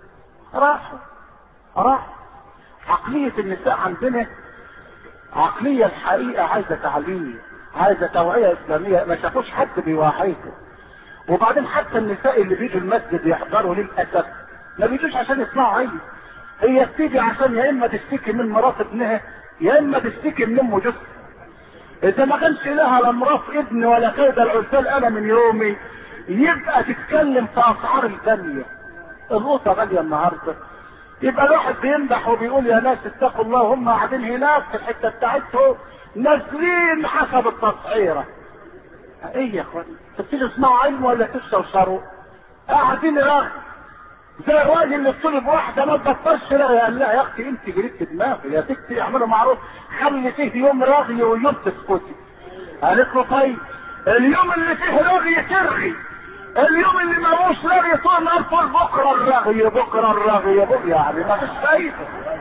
S2: راح. عقلية النساء عندنا عقلية الحقيقة عايزة تعليم، عايزة توعية اسلامية، ما شافوش حد بيوعيكم. وبعدين حتى النساء اللي بيجوا المسجد يحضروا للأسف ما بيجوش عشان يسمعوا عيد، هي بتيجي عشان يا اما تشتكي من مرات ابنها يا اما تشتكي من ام جوزها. اذا ما كانش لها لا مرات ابن ولا كيد العزال انا من يومي، يبقى تتكلم في اسعار الدنيا. القوطه غاليه النهارده، يبقى الواحد بيمدح وبيقول يا ناس اتقوا الله، هم قاعدين هناك في الحته بتاعتهم نازلين حسب التصعيره. ايه يا اخوان، تبتدوا تسمعوا علم ولا تستوشروا؟ قاعدين رغي زي الراجل اللي طلب واحده ما تبطلش. لا قال لها يا اختي انت جريت دماغي يا ستي، اعملوا معروف، خلي فيه يوم رغي ويوم تسكتي. قالت له طيب اليوم اللي فيه رغي ترغي، اليوم اللي مالوش رغي طول نهار طول بكره الرغي يعني ما فيش فايده.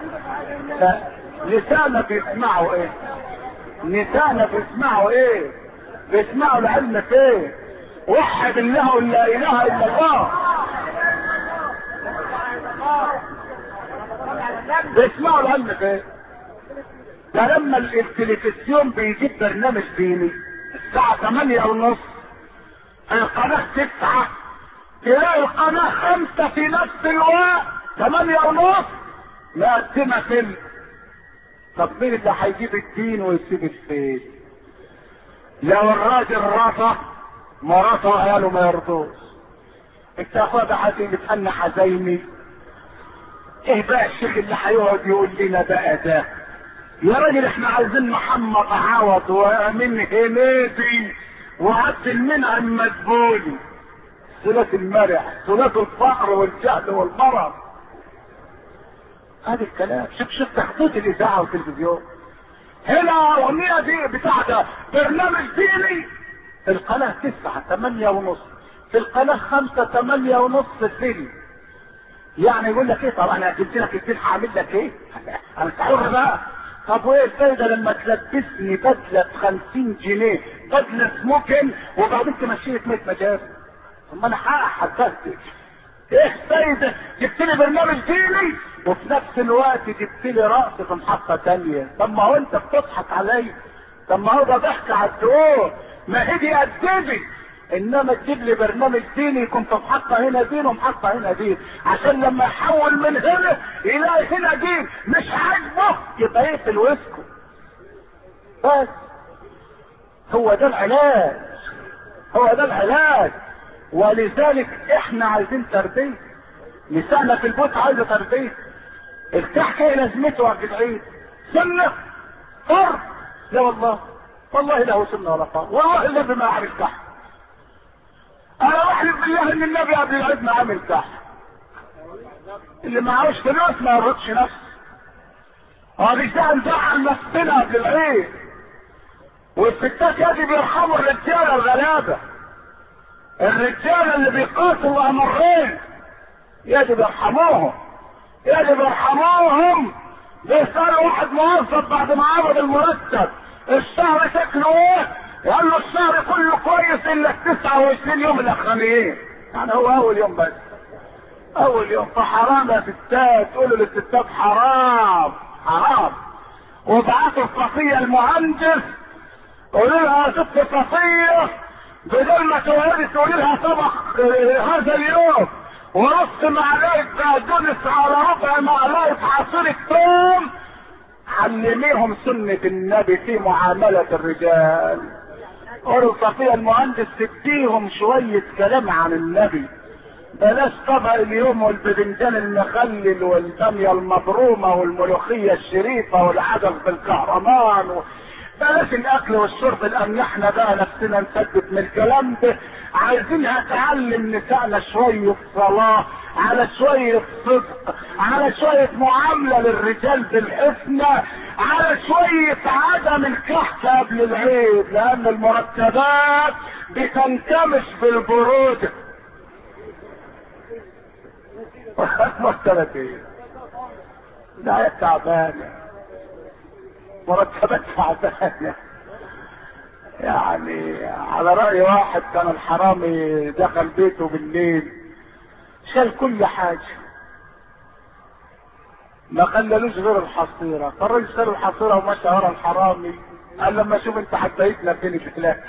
S2: نسانا بيسمعوا ايه؟ بيسمعوا العلم فين؟ وحد الله ولا اله الا الله. بيسمعوا العلم فين؟ ده لما التلفزيون بيجيب برنامج ديني الساعة 8:30، القناة 9، تلاقي القناة 5 في نفس الوقت 8:30 مقدمة فيلم. طب مين اللي هيجيب الدين ويسيب الفيل؟ لو الراجل رضى مراته وعياله ما يرضوش. انت يا اخويا ده حزين بتحن حزيني. ايه بقى الشيخ اللي هيقعد يقول لنا بقى ده؟ يا راجل احنا عايزين محمد عوض وامين هنيدي وعبد المنعم مدبولي، ثلاث المرح، ثلاث الفقر والجهل والمرض. هذا الكلام. شوف تخطيط الاذاعه والتلفزيون. هنا اغنيه دي بتاع ده برنامج ديني، القناه 9 8:30، في القناه 5 8:30 فيلم. يعني يقول لك ايه؟ طب انا جبت لك الدين هعمل لك ايه؟ انا حر بقى. طب وايه الفايده لما تلبسني بدله ب50 جنيه، بدله سموكن، وبعدين تمشيني في 100 مجال؟ طب ما انا حقق ايه فايده؟ جبت لي برنامج ديني وفي نفس الوقت جبت لي رقص في محطه ثانيه. طب ما هو انت بتضحك عليا، طب ما هو ده ضحك على الدور، ما هي دي قدمي. انما تجيب لي برنامج ديني يكون في محطه هنا دين ومحطه هنا دين، عشان لما يحول من هنا يلاقي هنا دين مش عاجبه يبقى يقفل ويسكت. بس هو ده العلاج. ولذلك احنا عايزين تربيه. نسائنا في البيت عايزه تربيه. الكحك ايه لازمته وقت العيد؟ سنه فرض؟ لا والله لا هو سنه ولا فرض، والله الذي ما اعرف كحك. انا احلف بالله ان النبي قبل العيد ما عامل كحك. اللي معهوش فلوس ما يرضش نفسه. هذه نزعل نفسنا قبل العيد. والستات يجب يرحموا الرجاله الغلابه. الرجال اللي بيقاتلوا امرين يجب يرحموهم، يجب يرحموهم. بيسألوا واحد موظف بعد ما عرض المرتب الشهر شكله ايه؟ يقول له الشهر كله كويس الا 29 يوم الاخرانيين. يعني هو اول يوم بس، اول يوم. فحرام يا ستات، قولوا للستات حرام حرام. وابعتوا الصفية المهندس قولوا لها يا ست صفية بدل ما تولدي تقولي لها طبق هذا اليوم ونص معلقة بقدونس على ربع معلقة عصير الثوم. علميهم سنة النبي في معاملة الرجال. قولوا صفية المهندس تديهم شوية كلام عن النبي، بلاش طبق اليوم والبدنجان المخلل والبامية المبرومة والملوخية الشريفة والعدس بالكهرمان بلاش الاكل والشرب لان احنا بقى نفسنا نثبت من الكلام ده. عايزينها تعلم نسائنا شوية صلاة، على شوية صدق، على شوية معاملة للرجال بالحسنى، على شوية عدم الكحك قبل العيد، لان المرتبات بتنكمش بالبرودة. مرتبات ايه؟ لا تعبانة، مرتبات تعبانة. يعني على رأي واحد كان الحرامي دخل بيته بالليل شال كل حاجة ما خلالوش غير الحصيرة، فالراجل شال الحصيرة ومشى ورا الحرامي. قال لما اشوف انت حبيتنا فين شكلك.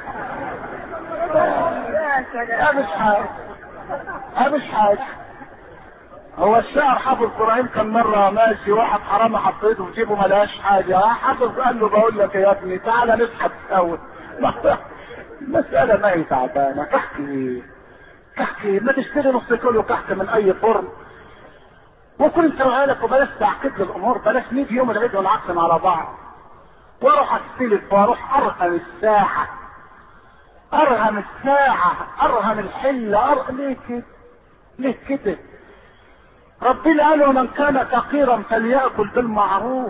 S2: مش حاجة، مش حاجة. هو الشاعر حافظ ابراهيم كان مره ماشي واحد حرامي حطيته في جيبه ما لقاش حاجه، حافظ قال له بقول لك يا ابني تعالى نسحب سوا. المساله ما هي تعبانه. كحك ايه؟ كحك ايه؟ ما تشتري نص كيلو كحك من اي فرن وكل سوالك وبلاش تعقد الامور. بلاش نيجي يوم العيد ونعقم على بعض واروح استلف واروح ارغم الساعه، ارغم الساعه، ارغم الحله، ليه كده؟ ليه كده؟ ربنا قال ومن كان فقيرا فليأكل بالمعروف.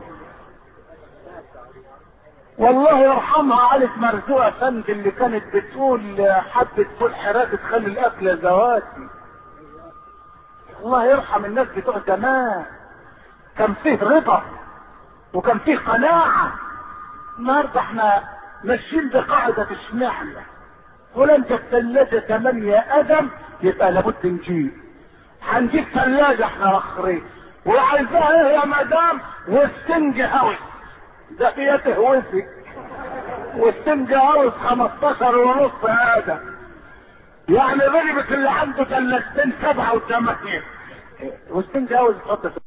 S2: والله يرحمها علي مرزوقة فند اللي كانت بتقول حبة فول حراك تخلي الاكل زواتي. الله يرحم الناس بتوع زمان، كان فيه رضا وكان فيه قناعة. النهارده احنا ماشيين بقاعدة اشمعنى ولن الثلاجة 8 قدم يبقى لابد نجيب. هنجيب ثلاجة احنا اخرين وعايزاها ايه يا مدام؟ والسنج هاوس ده فيها تهوسك، والسنج هاوس 15 ونص هذا يعني غريبة اللي عنده ثلاجتين 7 و8 والسنج هاوس تحط